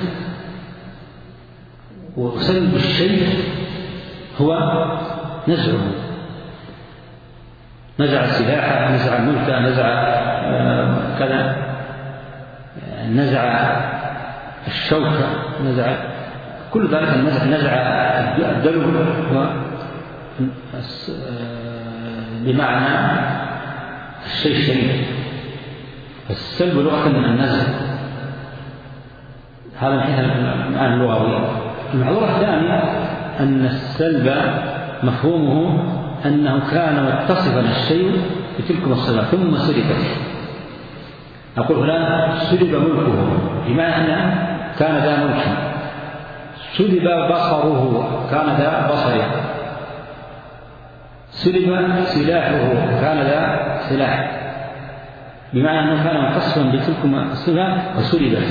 وسلب الشيء هو نزعه، نزع السلاح، نزع الملك، نزع كذا، نزع الشوكة، نزع كل ذلك النزع، نزع الدلو هو بمعنى الشيء الشريف. السلب لغة من النزع، هذا من حيث المعنى اللغوي. المحظورة الثانية أن السلب مفهومه أنه كان متصفا الشيء بتلك الصفات ثم سلبت. أقول فلان سلب ملكه بمعنى أنه كان ذا ملك، سلب بصره كان ذا بصر، سلب سلاحه كان ذا سلاح، بمعنى أنه كان متصفا بتلك الصفات وسلبت.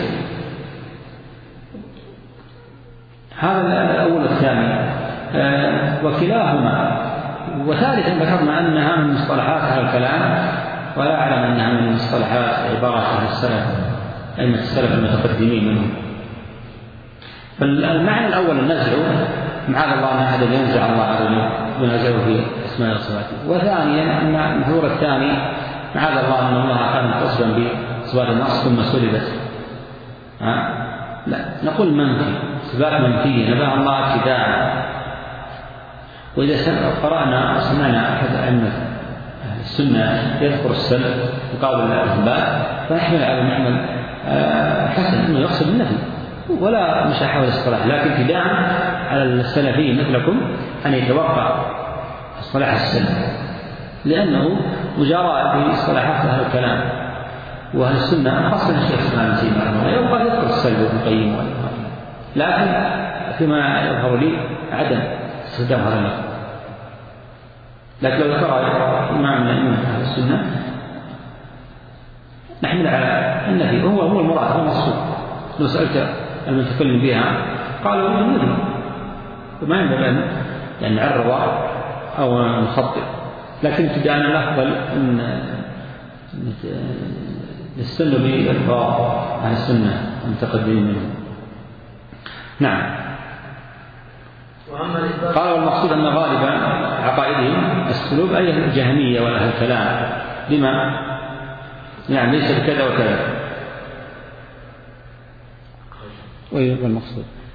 هذا الأول الثاني. آه وكلاهما. وثالثا ذكرنا أنها من مصطلحات أهل الكلام، ولا أعلم أنها من مصطلحات عبارات أهل السلف، أئمة السلف المتقدمين منهم. فالمعنى الأول النزع، معاذ الله أن أحد ينزع الله عز وجل ينازعه في أسماء وصفاته. وثانيا أن المحظور الثاني معاذ الله أن الله كان متصفا بصفات النقص ثم سلبت. لا، نقول منفي، صفات منفية نبأ الله ابتداء. وإذا قرأنا سمعنا أحد أئمة السنة يذكر السلب مقابل الإثبات فنحمل على محمل حسن أنه يقصد النفي ولا مش حول الاصطلاح، لكن ابتداء على السلفيين مثلكم أن يتوقع اصطلاح السلب، لأنه مجارى في اصطلاحات أهل الكلام وأهل السنة، خاصة الشيخ الإسلام ابن تيمية رحمه الله يبقى يذكر السلب وابن القيم، لكن فيما يظهر لي عدم استخدام هذا اللفظ. لكن لو ذكر إمام من أئمة أهل السنة نحمل على النفي، وهو هو المراد، هو المقصود. لو سألت المتكلم بها قالوا هو النفي، وما ينبغي أن نعرض أو نخطئ، لكن ابتداء الأفضل أن نستنوا بإلفاظ عن السنة المتقدمين منهم. نعم. قال والمقصود أن غالبا عقائدهم السلوب أي الجهمية وأهل الكلام، لما يعني ليس بكذا وكذا. والمقصود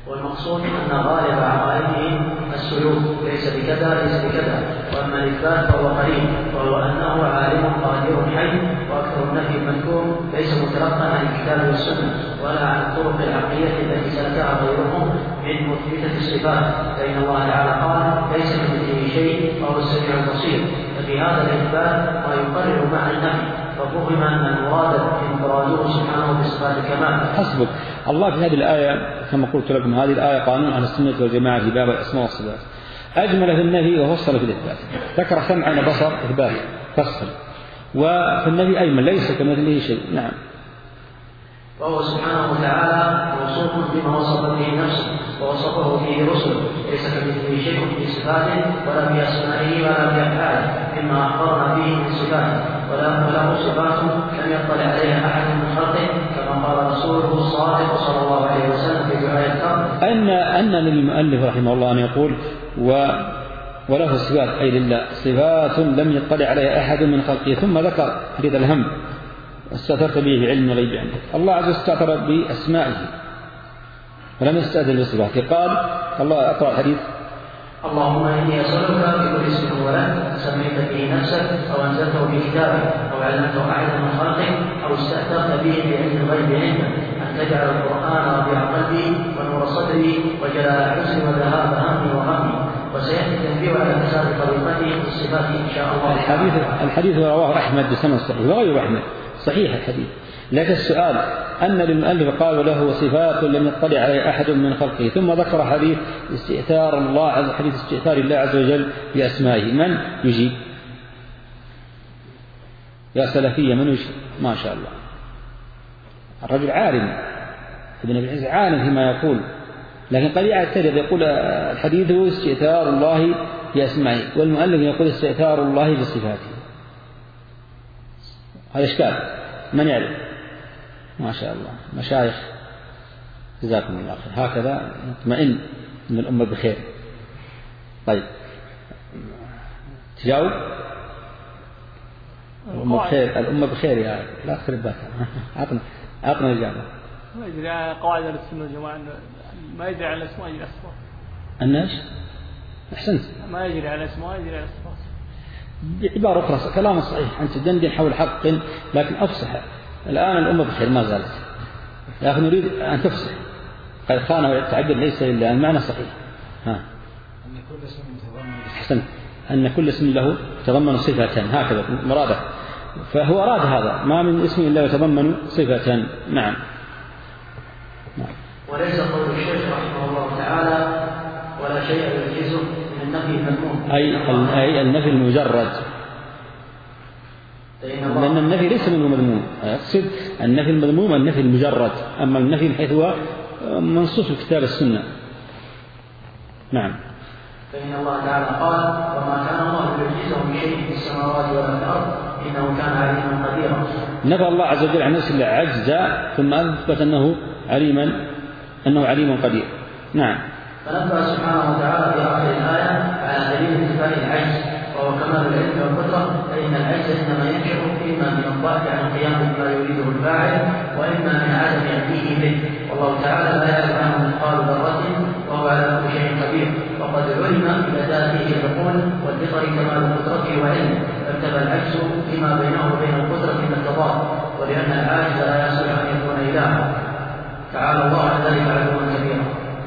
والمقصود أن غالب عقائدهم السلوك ليس بكذا ليس بكذا، وأما الإثبات فهو قريب، وهو أنه عالم قادر حي، وأكثر النفي المذكور ليس متلقا عن الكتاب والسنة ولا عن الطرق العقلية التي سلكها غيرهم من مثبتة الصفات، فإن الله تعالى قال ليس كمثله شيء وهو السميع البصير، ففي هذا الإثبات ما يقرر معنى النفي، ففهم أن المراد انفراده سبحانه بصفات الكمال. حسبك. الله في هذه الآية كما قلت لكم هذه الآية قانون أهل السنة والجماعة في باب الأسماء والصفات، أجمل في النفي وفصل في الإثبات، ذكر سمع بصر إثبات فصل، وفي النفي أيمن ليس كمثله شيء. نعم. وهو سبحانه وتعالى موصوف بما وصف به نفسه ووصفه به رسله، ليس كمثله شيء في صفاته ولا في أسمائه ولا في أفعاله مما أخبرنا به من صفاته، ولا وله صفات لم يطلع عليها أحد من خلقه، كما قال رسوله الصادق صلى الله عليه وسلم في دعاء الكرم أن أن للمؤلف رحمه الله أن يقول و وله صفات أي لله صفات لم يطلع عليها أحد من خلقه، ثم ذكر حديث الهم استأثرت به بعلم الغيب عندك. الله عز وجل استأثر بأسمائه ولم يستأثر بصفاته، قال الله أقرأ الحديث اللهم إني أسألك بكل اسم هو لك سميت به نفسك أو أنزلته في كتابك أو علمته أحدا من خلقك أو استأثرت به بعلم الغيب عندك أن تجعل القرآن ربيع قلبي ونور صدري وجلاء حزني وذهاب همي وغمي. وسيأتي التنبيه على فساد طريقته في الصفات إن شاء الله. الحديث الحديث رواه أحمد بسند صحيح وغير أحمد صحيح الحديث، لكن السؤال أن للمؤلف قال له صفات لم يطلع عليها أحد من خلقه، ثم ذكر حديث استئثار الله حديث استئثار الله عز وجل بأسمائه، من يجيب؟ يا سلفية من يجيب؟ ما شاء الله الرجل عالم ابن أبي العز عالم فيما يقول، لكن قد يعترض يقول الحديث هو استئثار الله بأسمائه والمؤلف يقول استئثار الله بصفاته، هذا إشكال من يعلم؟ ما شاء الله مشايخ جزاكم الله خير، هكذا نطمئن أن الأمة بخير. طيب تجاوب؟ الأمة بخير الأمة بخير يا لا تخرب بالك. أعطنا أعطنا الإجابة. ما يدري على قواعد السنة والجماعة ما يدري على الأسماء يدري على الصفات. الناس أحسنت ما يدري على الأسماء يدري على الصفات. بعبارة أخرى كلام صحيح أنت تدندن حول حق لكن أفصح. الآن الأمة بخير ما زالت، لكن نريد أن تفصح. قد خانه التعبير ليس لله المعنى صحيح. ها أن كل اسم يتضمن أحسنت أن كل اسم له يتضمن صفة هكذا مراده، فهو أراد هذا ما من اسم إلا يتضمن صفة. نعم. نعم. وليس قول الشيخ رحمه الله تعالى ولا شيء يجيزه من النفي المذموم أي أي النفي المجرد، لأن النفي ليس منه مذموم، يقصد النفي المذموم النفي المجرد، أما النفي حيث هو منصوص في كتاب السنة. نعم. فإن الله تعالى قال وما كان الله ليعجزه من شيء في السماوات ولا في الأرض إنه كان عليما قديرا. نفى الله عز وجل عن نفسه العجز ثم أثبت أنه عليما أنه عليم قدير. نعم. فنبه سبحانه وتعالى في آخر الآية على دليل إثبات العجز وهو كمال العلم والقدرة، فإن العجز إنما ينشأ إما من الضعف عن القيام بما يريده الفاعل وإما من عدم علمه به، والله تعالى لا يعلم عنه مثقال ذرة وهو على كل شيء قدير، وقد علم بذاته العقول والفطر كمال قدرته وعلمه، فانتبه العجز فيما بينه وبين القدرة من التضاد، ولأن العاجز لا يصلح أن يكون إلها تعالى الله عن ذلك علوا كبيرا.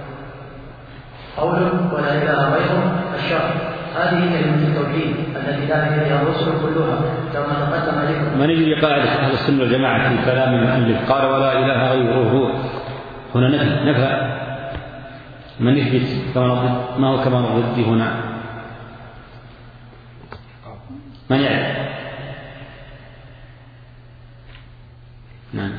قوله ولا إله غيره الشرع، هذه كلمة التوحيد التي دعت إليها الرسل كلها كما تقدم لكم. من يجري قاعدة أهل السنة والجماعة في كلام المؤلف قال ولا إله غيره، هنا نفي نفى من يثبت ما هو كما ضد هنا من يعرف؟ نعم.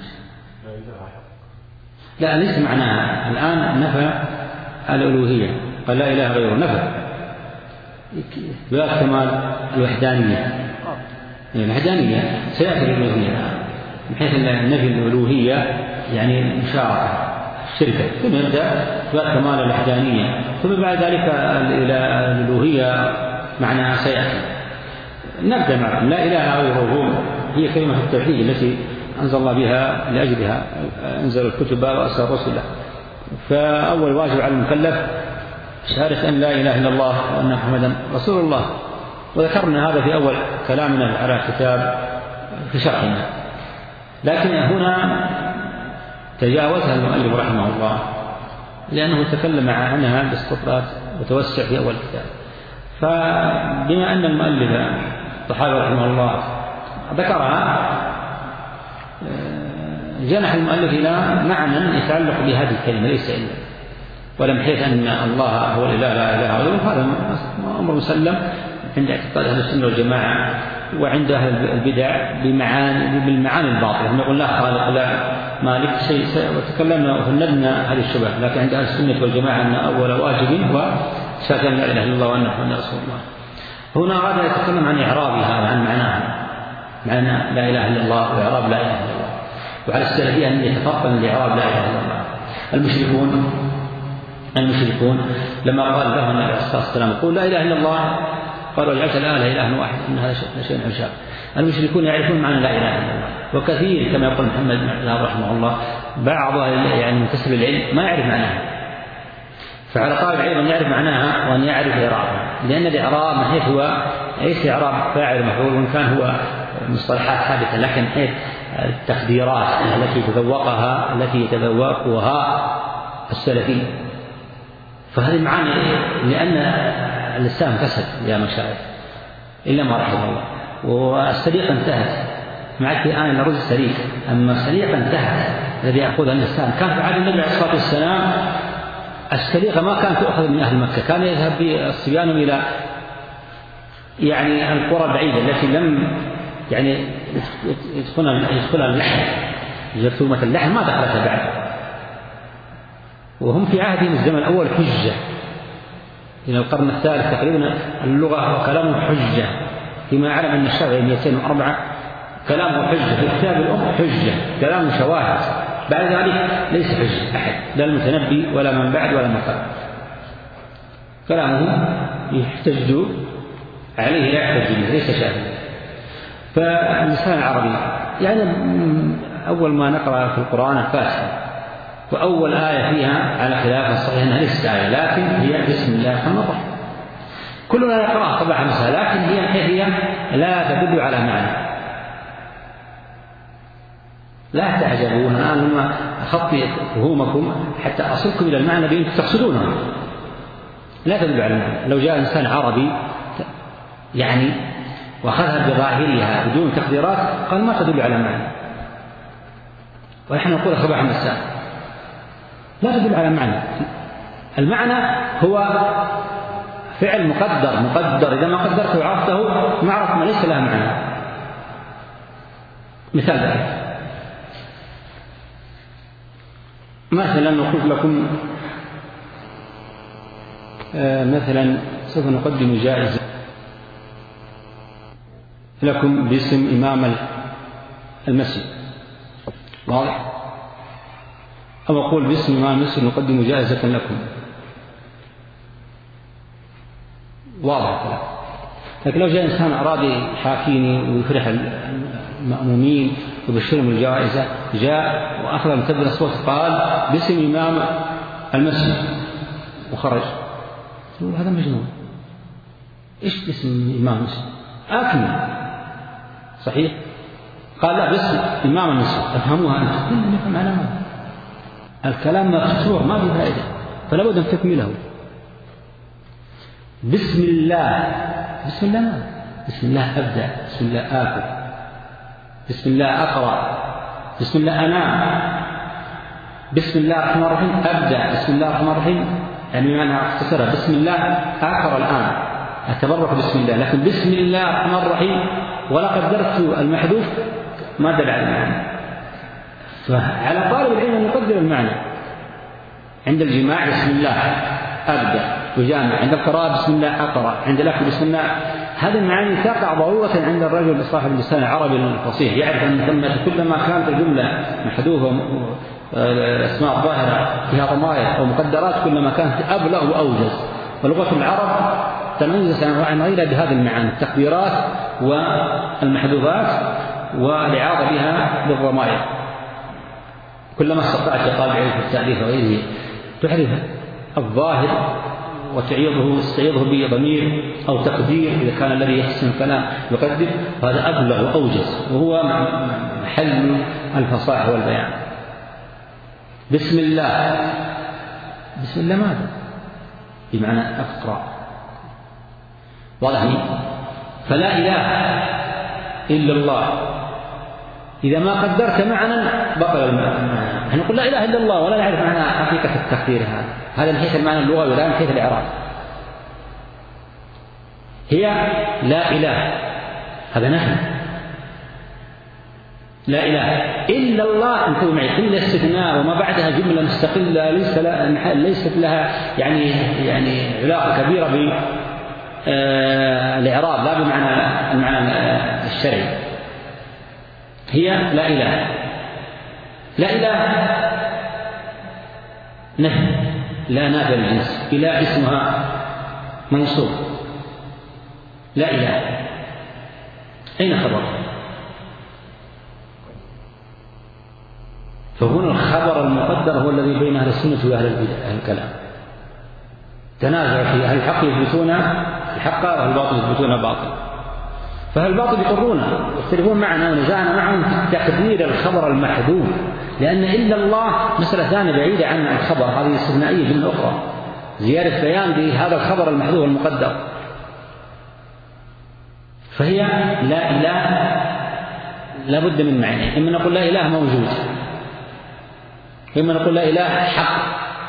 لا ليس معناها الآن نفى الألوهية، قال لا إله غيره نفى بلا كمال الوحدانية. الوحدانية سيأتي الألوهية من حيث نفي الألوهية يعني مشاركة شركة، ثم يبدأ بلا كمال الوحدانية، ثم بعد ذلك إلى الألوهية معناها سيأتي. نبدأ معكم لا إله غيره هي كلمة التوحيد التي أنزل الله بها لأجلها أنزل الكتب وأرسل الرسل فأول واجب على المكلف شهادة أن لا إله إلا الله وأن محمدا رسول الله، وذكرنا هذا في أول كلامنا على كتاب في شرحنا، لكن هنا تجاوزها المؤلف رحمه الله لأنه تكلم عنها باستطراد وتوسع في أول كتاب. فبما أن المؤلف الطحاوي رحمه الله ذكرها جنح المؤلف إلى معنى يتعلق بهذه الكلمة ليس إلا، ولم حيث أن الله هو الإله لا إله إلا هو، هذا أمر مسلم عند اعتقاد أهل السنة والجماعة وعند أهل البدع بمعاني بالمعاني الباطلة، نقول لا خالق لا مالك شيء، وتكلمنا وفندنا هذه الشبهة. لكن عند أهل السنة والجماعة أن أول واجب هو شهادة لا إله إلا الله وأن محمدا رسول الله. هنا أراد يتكلم عن إعرابها وعن معناها، معنى لا إله إلا الله وإعراب لا إله إلا الله، وعلى السلفية أن يتفطن لإعراب لا إله إلا الله. المشركون المشركون لما قال لهم النبي عليه الصلاة والسلام قول لا إله إلا الله قالوا جعلت الآلهة إله واحد إن هذا شيء عجاب. المشركون يعرفون معنى لا إله إلا الله، وكثير كما يقول محمد بن عبد رحمه الله بعض يعني منتسب العلم ما يعرف معناها، فعلى طالب العلم أن يعرف معناها وأن يعرف إعرابها، لأن الإعراب من حيث هو ليس إعراب فاعل مفعول وإن كان هو مصطلحات حادثة، لكن حيث التقديرات التي تذوقها التي يتذوقها السلفي، فهذه معاني لأن اللسان فسد يا مشايخ إلا ما رحمه الله، والسليقة انتهت. معك الآن الرز سليق، أما السليقة انتهت الذي يأخذها اللسان. كان في عهد النبي عليه الصلاة والسلام السليقة ما كانت تؤخذ من أهل مكة، كان يذهب بالصبيان إلى يعني القرى البعيدة التي لم يعني يدخلها يدخلها اللحم، جرثومة اللحم ما دخلتها بعد، وهم في عهدهم الزمن الأول حجة إلى القرن الثالث تقريبا اللغة وكلامه حجة، فيما أعلم أن الشافعي مئتين وأربعة كلامه حجة، في كتاب الأم حجة كلامه شواهد، بعد ذلك ليس حجة أحد لا المتنبي ولا من بعد ولا من قبل، كلامه يحتج عليه لا يحتج به ليس شاهدا. فاللسان العربي يعني أول ما نقرأ في القرآن الفاتحة، وأول آية فيها على خلاف الصحيح أنها ليست آية، لكن هي بسم الله الرحمن الرحيم، كلنا نقرأها طبعا مسألة، لكن هي هي لا تدل على معنى. لا تعجبون الآن لما أخطي فهومكم حتى أصلكم إلى المعنى بأنكم تقصدونه، لا تدل على المعنى. لو جاء إنسان عربي يعني وأخذها بظاهرها بدون تقديرات قال ما تدل على معنى، ونحن نقول صباح المساء لا تدل على معنى. المعنى هو فعل مقدر مقدر إذا ما قدرته وعرفته معرفة ما ليس لها معنى. مثال ذلك مثلا نقول لكم آه مثلا سوف نقدم جائزة لكم باسم إمام المسجد، واضح؟ أو أقول باسم إمام المسجد نقدم جائزة لكم، واضح؟ لكن لو جاء إنسان أراد يحاكيني ويفرح المأمومين ويبشرهم الجائزة، جاء وأخذ المكبر الصوت قال باسم إمام المسجد وخرج، هذا مجنون. إيش باسم إمام المسجد؟ أكمل صحيح؟ قال لا باسم إمام المسجد، أفهموها أنت؟ كلنا نفهم على ماذا؟ الكلام مفتوح ما في فائدة، فلا بد أن تكمله. بسم الله، بسم الله ماذا؟ بسم الله أبدأ، بسم الله آكل، بسم الله أقرأ، بسم الله أنام، بسم الله الرحمن الرحيم أبدأ، بسم الله الرحمن الرحيم يعني أنا أختصرها بسم الله أقرأ الآن أتبرك بسم الله، لكن بسم الله الرحمن الرحيم ولا قدرت المحذوف ما دل على المعنى. فعلى طالب العلم أن يقدر المعنى. عند الجماع بسم الله أبدأ وجامع، عند القراءة بسم الله أقرأ، عند الأكل بسم الله. هذه المعاني تقع ضرورة عند الرجل صاحب اللسان العربي الفصيح، يعرف أن ثم كلما كانت الجملة محذوفة الأسماء الظاهرة فيها ضمائر أو مقدرات كلما كانت أبلغ وأوجز. ولغة العرب تميزت عن غيرها بهذه المعاني، التقديرات والمحذوفات والإعاضة بها بالضمائر. كلما استطعت طالب علم في التأليف وغيره تحذف الظاهر وتعيضه استعيضه بضمير أو تقدير إذا كان الذي يحسن الكلام يقدر، هذا أبلغ وأوجز، وهو محل الفصاحة والبيان. بسم الله، بسم الله ماذا؟ بمعنى أقرأ، واضح؟ فلا إله إلا الله إذا ما قدرت معنى بطل المعنى. نحن نقول لا إله إلا الله ولا نعرف معنى حقيقة التقدير. هذا هذا من حيث المعنى اللغوي ولا من حيث الإعراب. هي لا إله، هذا نحن لا إله إلا الله. انتبهوا معي، إلا استثناء وما بعدها جملة مستقلة ليس لها ليست لها يعني يعني علاقة كبيرة بالإعراب، لا بمعنى المعنى الشرعي. هي لا إله، لا إله نفي، لا نافع الجنس، إله اسمها منصوب، لا إله أين خبر؟ فهنا الخبر المقدر هو الذي بين أهل السنة وأهل الكلام تنازع فيه، أهل الحق يثبتون الحق وأهل الباطل يثبتون الباطل. فأهل الباطل يقرون يختلفون معنا ونزاعنا معهم في تقدير الخبر المحذوف، لأن إلا الله مسألة ثانية بعيدة عن الخبر، هذه استثنائية جملة أخرى، زيادة بيان بهذا الخبر المحذوف المقدر. فهي لا إله لا بد من معنى، إما نقول لا إله موجود، إما نقول لا إله حق.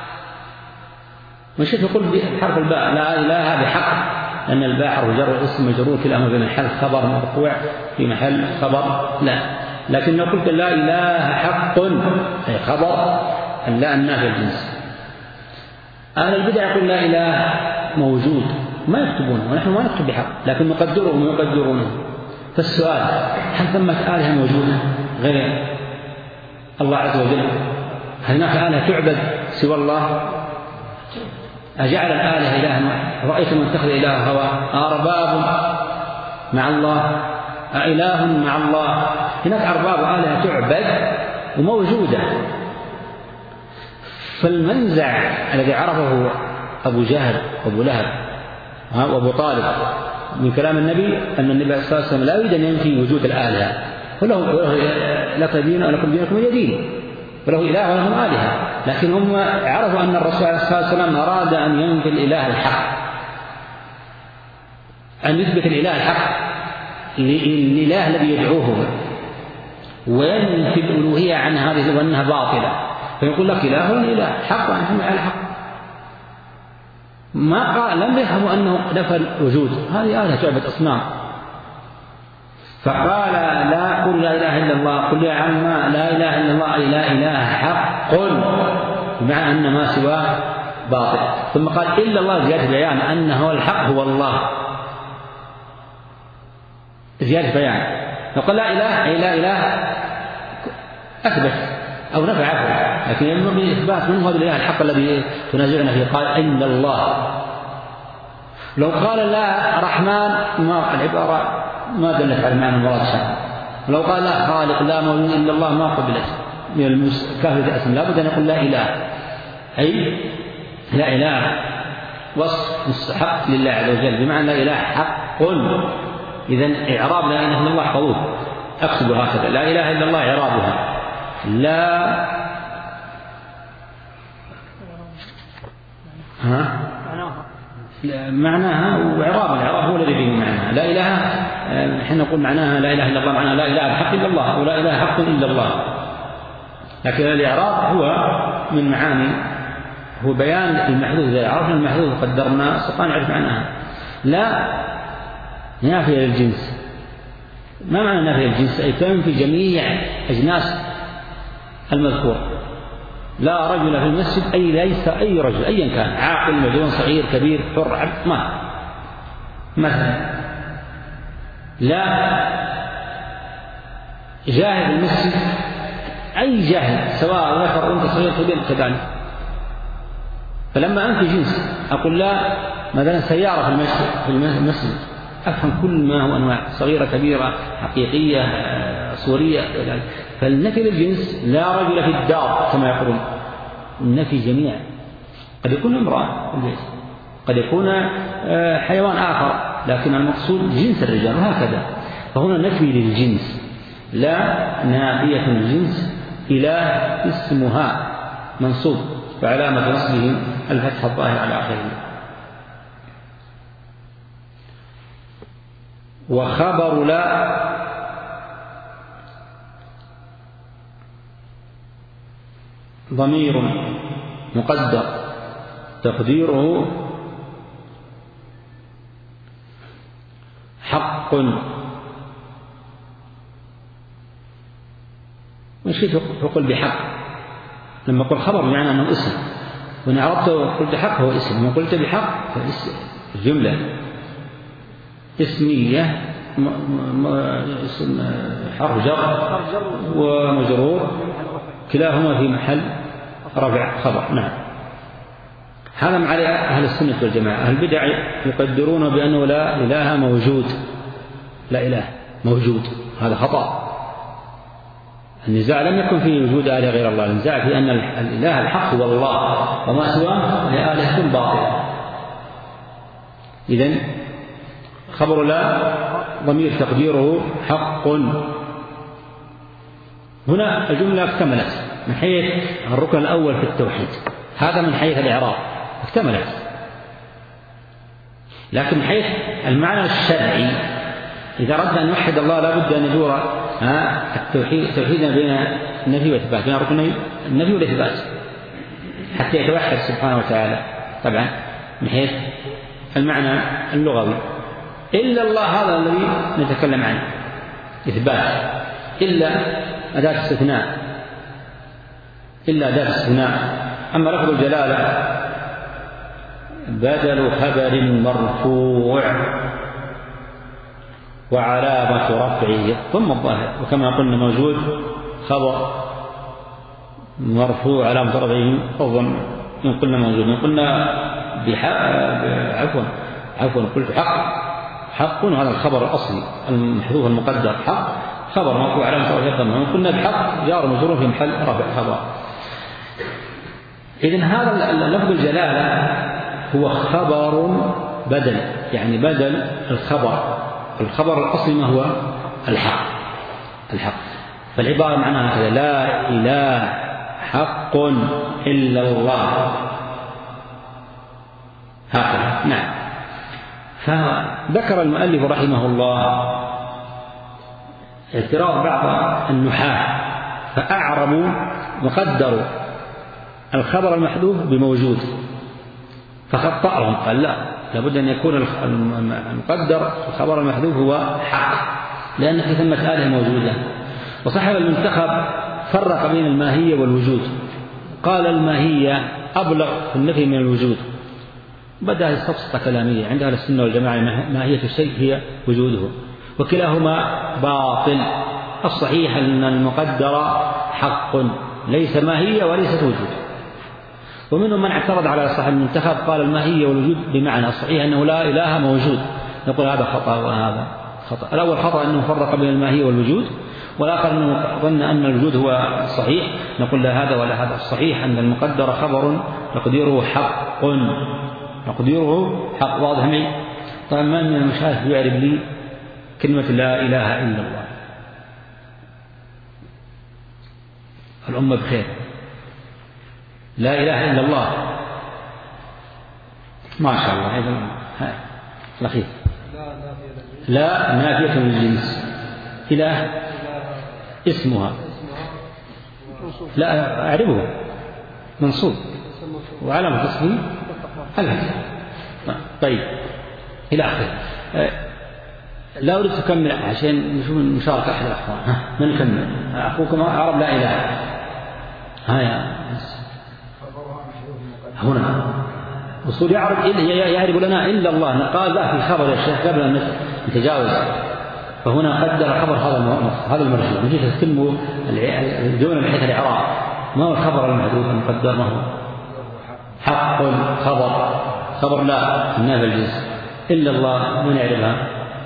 مش نقول بحرف الباء لا إله بحق، لأن الباء حرف جر اسم مجرور كلاهما في محل خبر مرفوع في محل خبر لا. لكن لو قلت لا إله حق أي خبر اللا النافي الجنس. أهل البدع يقول لا إله موجود ما يكتبونه ونحن ما نكتب بحق، لكن نقدرهم ويقدرونه. فالسؤال هل ثمة آلهة موجودة غير الله عز وجل؟ هل هناك آلهة تعبد سوى الله؟ أجعل الآلهة إلها؟ رأيت من اتخذ إله هواه؟ أرباب مع الله؟ أإله مع الله؟ هناك أرباب آلهة تعبد وموجودة. فالمنزع الذي عرفه أبو جهل وأبو لهب وأبو طالب من كلام النبي أن النبي صلى الله عليه وسلم لا يريد أن ينفي وجود الآلهة، وله لك دين ولكم دينكم ولي دين، وله إله ولهم آلهة، لكن هم عرفوا أن الرسول عليه الصلاة والسلام أراد أن ينفي الإله الحق، أن يثبت الإله الحق للإله الذي يدعوه، وينفي الألوهية عن هذه وأنها باطلة. فيقول لك إله إله حق وأنتم على الحق. ما قال لم يفهموا أنه نفى الوجود، هذه آلهة تعبد أصنام. فقال لا قل لا إله إلا الله، قل يا عما لا إله إلا الله أي لا إله حق، بمعنى أن ما سواه باطل. ثم قال إلا الله زيادة بيان أنه الحق هو الله، زيادة بيان. وقال لا إله أي لا إله أثبت أو نفع عفوا، لكن ينبغي إثبات منه هذا الإله الحق الذي تنازعنا فيه. قال إلا الله. لو قال لا رحمن ما العبارة ما دلت على معنى المراد شرعا. ولو قال لا خالق لا مولود إلا الله ما قبلت من الكافر اسم، لا بد أن يقول لا إله أي لا إله وصف مستحق لله عز وجل، بمعنى لا إله حق. إذن إعراب لا إله إلا الله حروف أكتب هكذا، لا إله إلا الله إعرابها لا ها معناها وإعراب، الإعراب هو الذي فيه معناها. لا إله نحن نقول معناها لا إله إلا الله، معناها لا إله بحق إلا الله ولا إله حق إلا الله، لكن الإعراب هو من معاني هو بيان المحذوف. إذا عرفنا المحذوف قدرنا استطعنا نعرف معناها. لا نافية للجنس. ما معنى نافية للجنس؟ أي تنفي جميع أجناس المذكور. لا رجل في المسجد أي ليس أي رجل أيا كان، عاقل مجنون صغير كبير حر عبد ما مثلا. لا جاهل في المسجد أي جاهل سواء ذكر أو أنثى صغير كبير كذلك. فلما أنت جنس أقول لا مثلا سيارة في المسجد في المسجد أفهم كل ما هو أنواع صغيرة كبيرة حقيقية صورية. فالنفي للجنس لا رجل في الدار كما يقولون، النفي جميع قد يكون امرأة قد يكون حيوان آخر، لكن المقصود جنس الرجال، وهكذا. فهنا نفي للجنس، لا نافية الجنس إلى اسمها منصوب وعلامة نصبه الفتح الظاهر على آخره. وخبر لا ضمير مقدر تقديره حق. مش تقول بحق، لما قل خبر بمعنى أنه اسم، وإن عربته قلت حق هو اسم، وما قلت بحق فاسم الجملة اسمية اسم حرف جر ومجرور كلاهما في محل رفع خبر. نعم. هذا مع أهل السنة والجماعة. أهل البدع يقدرون بأنه لا إله موجود، لا إله موجود، هذا خطأ. النزاع لم يكن في وجود آله غير الله، النزاع في أن الإله الحق هو الله، وما سواه لآلهة باطلة. إذن خبر لا ضمير تقديره حق. هنا الجملة اكتملت من حيث الركن الأول في التوحيد، هذا من حيث الإعراب اكتملت، لكن من حيث المعنى الشرعي إذا أردنا أن نوحد الله لابد أن يدور التوحيد توحيدنا بين النفي والإثبات، بين ركني النفي والإثبات حتى يتوحد سبحانه وتعالى. طبعا من حيث المعنى اللغوي إلا الله هذا الذي نتكلم عنه إثبات، إلا أداة استثناء، إلا أداة استثناء. أما لفظ الجلالة بدل خبر مرفوع وعلامة رفعه ثم الظاهر، وكما قلنا موجود خبر مرفوع علامة رفعه الضم. إن قلنا موجود، إن قلنا بحق عفوا عفوا قلت حق حق، هذا الخبر الأصلي المحذوف المقدر حق خبر مرفوع علامة رفعه الضم. إن قلنا بحق جار مجرور في محل رفع خبر. إذن هذا لفظ الجلالة هو خبر بدل، يعني بدل الخبر. الخبر الأصلي ما هو الحق الحق فالعبارة معناها هكذا: لا إله حق إلا الله، هكذا. نعم. فذكر المؤلف رحمه الله اعتراض بعض النحاة فأعربوا وقدروا الخبر المحذوف بموجود، فخطأهم قال لا، لابد أن يكون المقدر الخبر المحذوف هو حق، لأن في ثمة آلهة موجودة. وصاحب المنتخب فرق بين الماهية والوجود، قال الماهية أبلغ في النفي من الوجود، بدأ يستبسط كلامية. عند أهل السنة والجماعة ماهية الشيء هي وجوده، وكلاهما باطل. الصحيح أن المقدر حق ليس ماهية وليست وجود. ومنهم من اعترض على صاحب المنتخب قال الماهية والوجود بمعنى الصحيح أنه لا إله موجود، نقول هذا خطأ وهذا خطأ. الأول خطأ أنه فرق بين الماهية والوجود، والآخر أنه ظن أن الوجود هو الصحيح، نقول لا هذا ولا هذا. الصحيح أن المقدر خبر تقديره حق، تقديره حق. واضح معي؟ طبعا ما من المشايخ يعرف لي كلمة لا إله إلا الله. الأمة بخير، لا إله إلا الله ما شاء الله. إذا لطيف. لا نافية للجنس، إله اسمها، لا أعرفه منصوب وعلامة اسمه الفتح. طيب إلى آخره. لا أريد تكمل عشان نشوف المشاركة أحد الأخوان. من نكمل؟ أخوكم عرب لا إله. ها يا هنا وصول يعرف يعرف لنا إلا الله، قال لا في خبر يا شيخ قبل أن نتجاوز. فهنا قدر خبر هذا هذا المرجو. نجي تتم الجملة من حيث الإعراب. ما هو الخبر المحذوف المقدر؟ ما هو حق خبر خبر لا النافي الجنس إلا الله. من يعرفها؟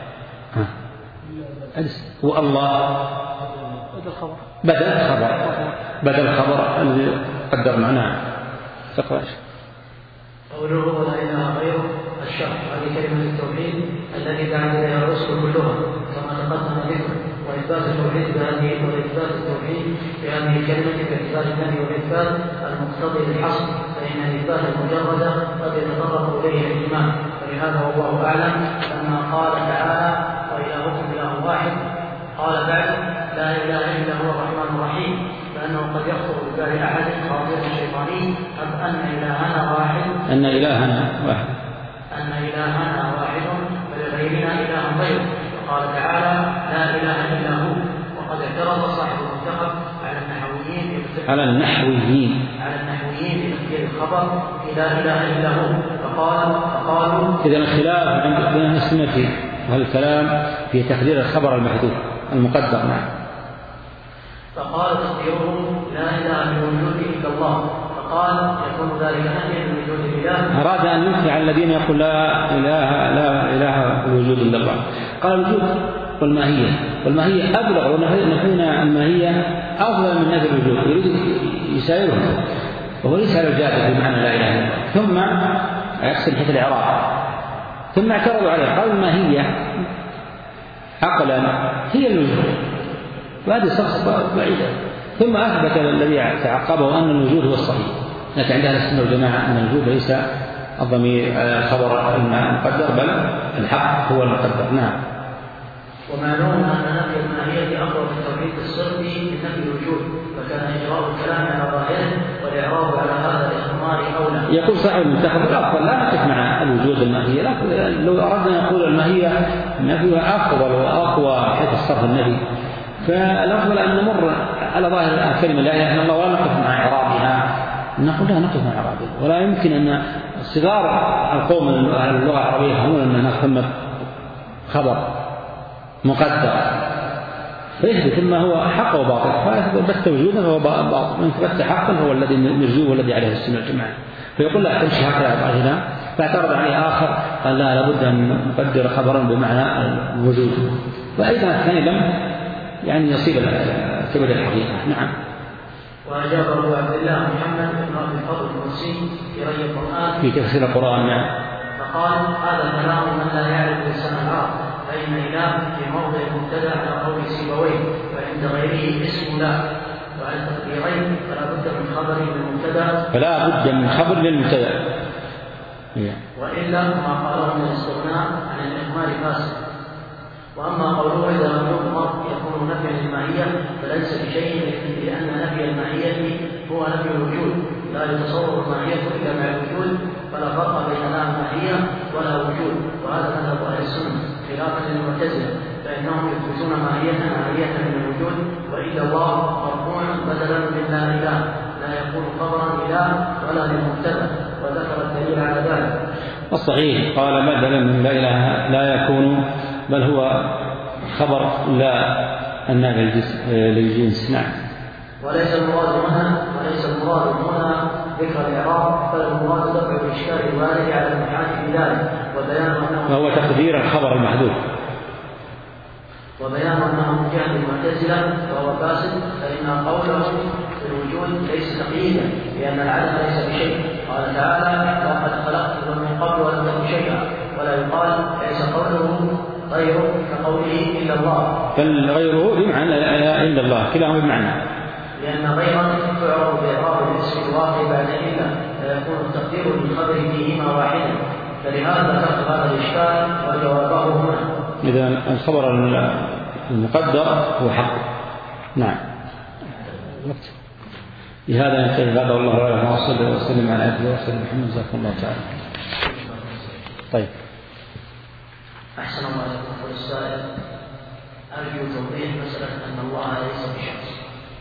هو الله بدل خبر بدل خبر الذي قدر معناه. تقرأ قوله ولا إله غيره الشرع هذه كلمة التوحيد الذي دعا إليها الرسل كلها كما تقدم ذكره، وإثبات التوحيد بهذه وإثبات التوحيد بهذه الكلمة باعتبار النفي والإثبات المقتضي للحصر، فإن الإثبات المجرد قد يتطرق إليه الإيمان. ولهذا والله أعلم لما قال تعالى وإلهكم إله واحد قال بعد لا إله إلا هو الرحمن الرحيم، فأنه قد يخطر ببال أحد خاطر شيطاني أن إلهنا واحد أن إلهنا واحد أن إلهنا واحد ولغيرنا إله غيره، وقال تعالى لا إله إلا هو. وقد اعترض صاحب المنتخب على النحويين على النحويين على النحويين في تفسير الخبر لا إله إلا هو، فقال فقالوا إذن الخلاف عند أهل السنة والكلام في تقدير الخبر المحذوف المقدر. نعم. فقال تقديره لا إله بوجود إلا الله، فقال يكون ذلك نهيا من وجود الإله. أراد أن ينفي على الذين يقول لا إله لا إله بوجود إلا الله. قال الوجود والماهية، والماهية أبلغ، ونفينا الماهية أفضل من نفي الوجود، يريد يسايرهم، وهو ليس على الجادة بمعنى لا إله إلا الله. ثم يقصد حيث الإعراب، ثم اعترضوا عليه قالوا الماهية عقلا هي الوجود، وهذه صفة بعيدة. ثم أثبت الذي تعقبه أن الوجود هو الصحيح، لكن عند أهل السنة والجماعة أن الوجود ليس الضمير الخبر المقدر بل الحق هو المقدر. نعم. ومعلوم أن نفي الماهية أقوى في التوحيد الصرفي من نفي الوجود، فكان إجراء الكلام على ظاهره والإعراب على هذا الإخمار أولى. يقول صاحب المنتخب الأفضل لا نقف مع الوجود الماهية، لو أردنا نقول الماهية نفيها أفضل وأقوى حيث الصرف النفي، فالأفضل أن نمر على ظاهر الكلمة لا إله إلا الله ولا نقف مع إعرابها. نقول لا نقف مع إعرابها، ولا يمكن أن صغار القوم أهل اللغة العربية يفهمون أنها ثم خبر مقدر فيثبت ما هو حق وباطل، فإثبت وجودا فهو باطل، وإن ثبت حقا هو الذي نرجوه والذي عليه السنة والجماعة. فيقول لا تمشي هكذا هنا، فاعترض عليه آخر قال لا لابد أن نقدر خبرا بمعنى الوجود، وأيضا الثاني لم يعني يصيب كبد الحقيقة. نعم. وأجاب أبو عبد الله محمد بن أبي الفضل المرسي في ري القرآن في تفسير القرآن. نعم. فقال هذا كلام من لا يعرف لسان العرب، فإن إله في موضع مبتدأ على قول سيبويه، وعند غيره اسم لا، وعلى التقديرين فلا بد من خبر للمبتدأ فلا بد من خبر للمبتدأ، وإلا ما قاله من الاستغناء عن الإهمال فاسد. وأما قوله إذا لم يؤمر يكون نفيا للماهية فليس بشيء، لأن نفي الماهية هو نفي الوجود، لا يتصور الماهية إلا مع الوجود، فلا فرق بين لا ماهية ولا وجود. وهذا مذهب أهل السنة خلافا للمعتزلة، فإنهم يثبتون ماهية ماهية من الوجود، وإلا الله مرفوع بدلا من لا إله، لا يكون خبرا إله ولا للمبتدأ، وذكر الدليل على ذلك. الصحيح قال بدلا من لا إله لا يكون، بل هو خبر لا النافي للجنس. نعم. وليس المراد هنا وليس المراد هنا ذكر الإعراب، بل المراد دفع الإشكال الوارد على المحال بذلك، وبيان أنه وهو تقدير الخبر المحذوف، وبيان أنه من جهة المعتزلة فهو فاسد، فإن قوله في الوجود ليس تقييدا، لأن العدم ليس بشيء. قال تعالى وقد خلقتكم من قبل ولم تكن شيئا، ولا يقال ليس قوله غيره كقوله إلا الله، بل غيره بمعنى لا إله إلا الله، كلاهما بمعنى، لأن غيرا تعرف بإعراب الاسم الواقع بعد إلا، فيكون التقدير للخبر فيهما واحدا، فلهذا تأخذ هذا الإشكال وجوابه هنا. إذا الخبر المقدر هو حق. نعم. بهذا ينتهي هذا، والله أعلم، وصلى وسلم على عبده ورسوله محمد جزاكم الله تعالى. طيب. أحسن الله إليكم السائل، أرجو توضيح مسألة أن الله ليس بشخص.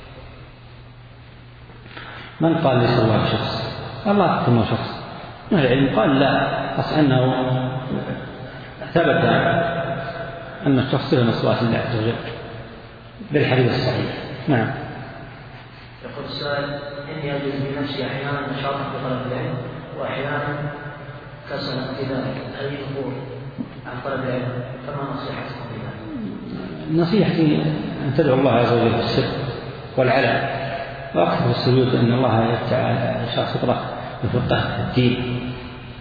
من قال ليس الله بشخص؟ الله تكون شخص. أهل العلم قال لا، أصل أنه ثبت أن الشخص له صفات الله عز وجل بالحديث الصحيح. نعم. يقول السائل إني أجد بنفسي أحيانا نشاطا في طلب العلم، وأحيانا كسلا في ذلك، أي نفور عن طلب العلم، فما نصيحتكم في ذلك؟ نصيحتي أن تدعو الله عز وجل في السر والعلن، وأقف في السجود أن الله يفتح على شخص فطرة يفقه في الدين،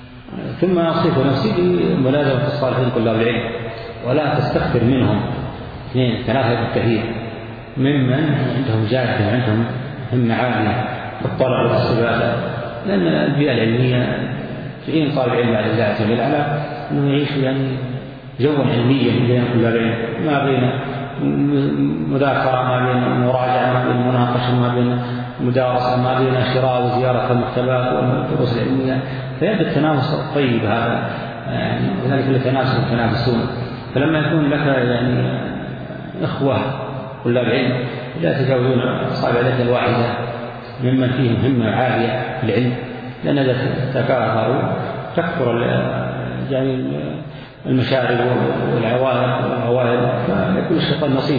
ثم أوصيك نفسي بملازمة الصالحين طلاب العلم، ولا تستكثر منهم اثنين ثلاثة بالكثير ممن عندهم جاهل عندهم همة عالية في الطلب والاستفادة، لأن البيئة العلمية تعين طالب العلم بعد الله عز وجل على أنه يعيش يعني جوا علميا بين طلاب العلم، ما بين مذاكرة، ما بين مراجعة، ما بين مناقشة، ما بين مدارسة، ما بين شراء وزيارة المكتبات والدروس العلمية، فيبدأ التنافس الطيب هذا، يعني لذلك التنافس يتنافسون. فلما يكون لك يعني إخوة طلاب علم لا يتجاوزون أصابع اليد الواحدة ممن فيهم همة عالية في العلم، لأن إذا تكاثروا تكثر يعني المشارب والعوائد والعوائد فيكون الشيطان نصيب.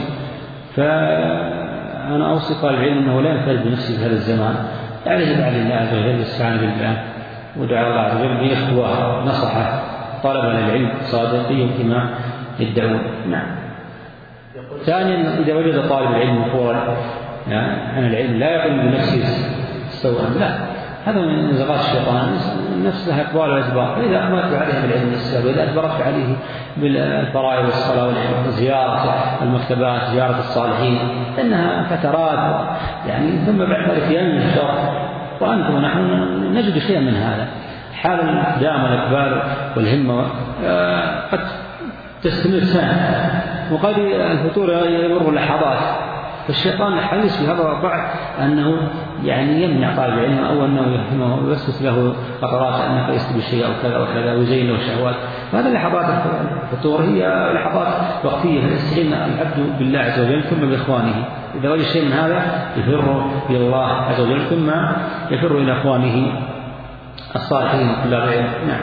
فأنا أوصي طالب العلم أنه لا ينفرد بنفسه في هذا الزمان، عليه يدعى لله عز وجل والاستعانة بالله ودعاء الله عز وجل بإخوة نصحة طلبة للعلم صادقين فيما يدعون. نعم. ثانيا إذا وجد طالب العلم مقولا يعني أنا العلم لا يقوم بنفسه استوى، لا، هذا من نزغات الشيطان، النفس لها إقبال وإدبار، إذا أقبلت عليه بالعلم السابق، إذا أدبرت عليه بالفرائض والصلاة والعلم وزيارة المكتبات زيارة الصالحين، إنها فترات يعني، ثم بعد ذلك ينشر، وأنتم ونحن نجد شيئا من هذا. حال الإقدام والإقبال والهمة قد تستمر سنة، وقد الفطور يمر لحظات، فالشيطان حريص في هذا الوضع أنه يعني يمنع طالب العلم أو أنه يفهمه ويوسوس له قطرات أنك يستوي الشيء أو كذا وكذا ويزين له الشهوات. هذه لحظات الفطور هي لحظات وقتية، فيستعين العبد بالله عز وجل ثم بإخوانه، إذا وجد شيء من هذا يفر إلى الله عز وجل ثم يفر إلى إخوانه الصالحين طلاب العلم. نعم.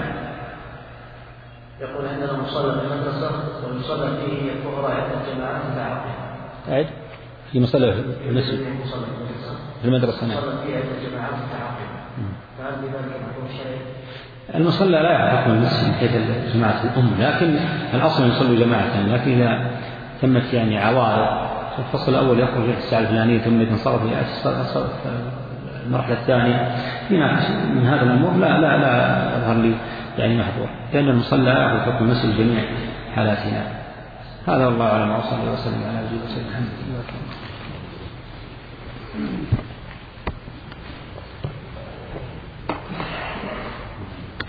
يقول عندنا مصلى في المدرسة والمصلى فيه الظهر عدة جماعات متعاقبة. أعد في مصلى في المسجد في المدرسة. نعم. مصلى فيه عدة جماعات متعاقبة، فهل بذلك محكوم شيء؟ المصلى لا يحكم المسجد من حيث جماعة الأم، لكن الأصل يصلوا جماعة، لكن إذا تمت يعني عوارض الفصل الأول يخرج في الساعة الفلانية ثم ينصرف في المرحلة الثانية من هذا الأمور لا لا لا يظهر لي يعني محظور، لأن المصلى يأخذ حكم المسجد جميع حالاتنا. هذا والله أعلم، وصلى الله وسلم على نبينا محمد.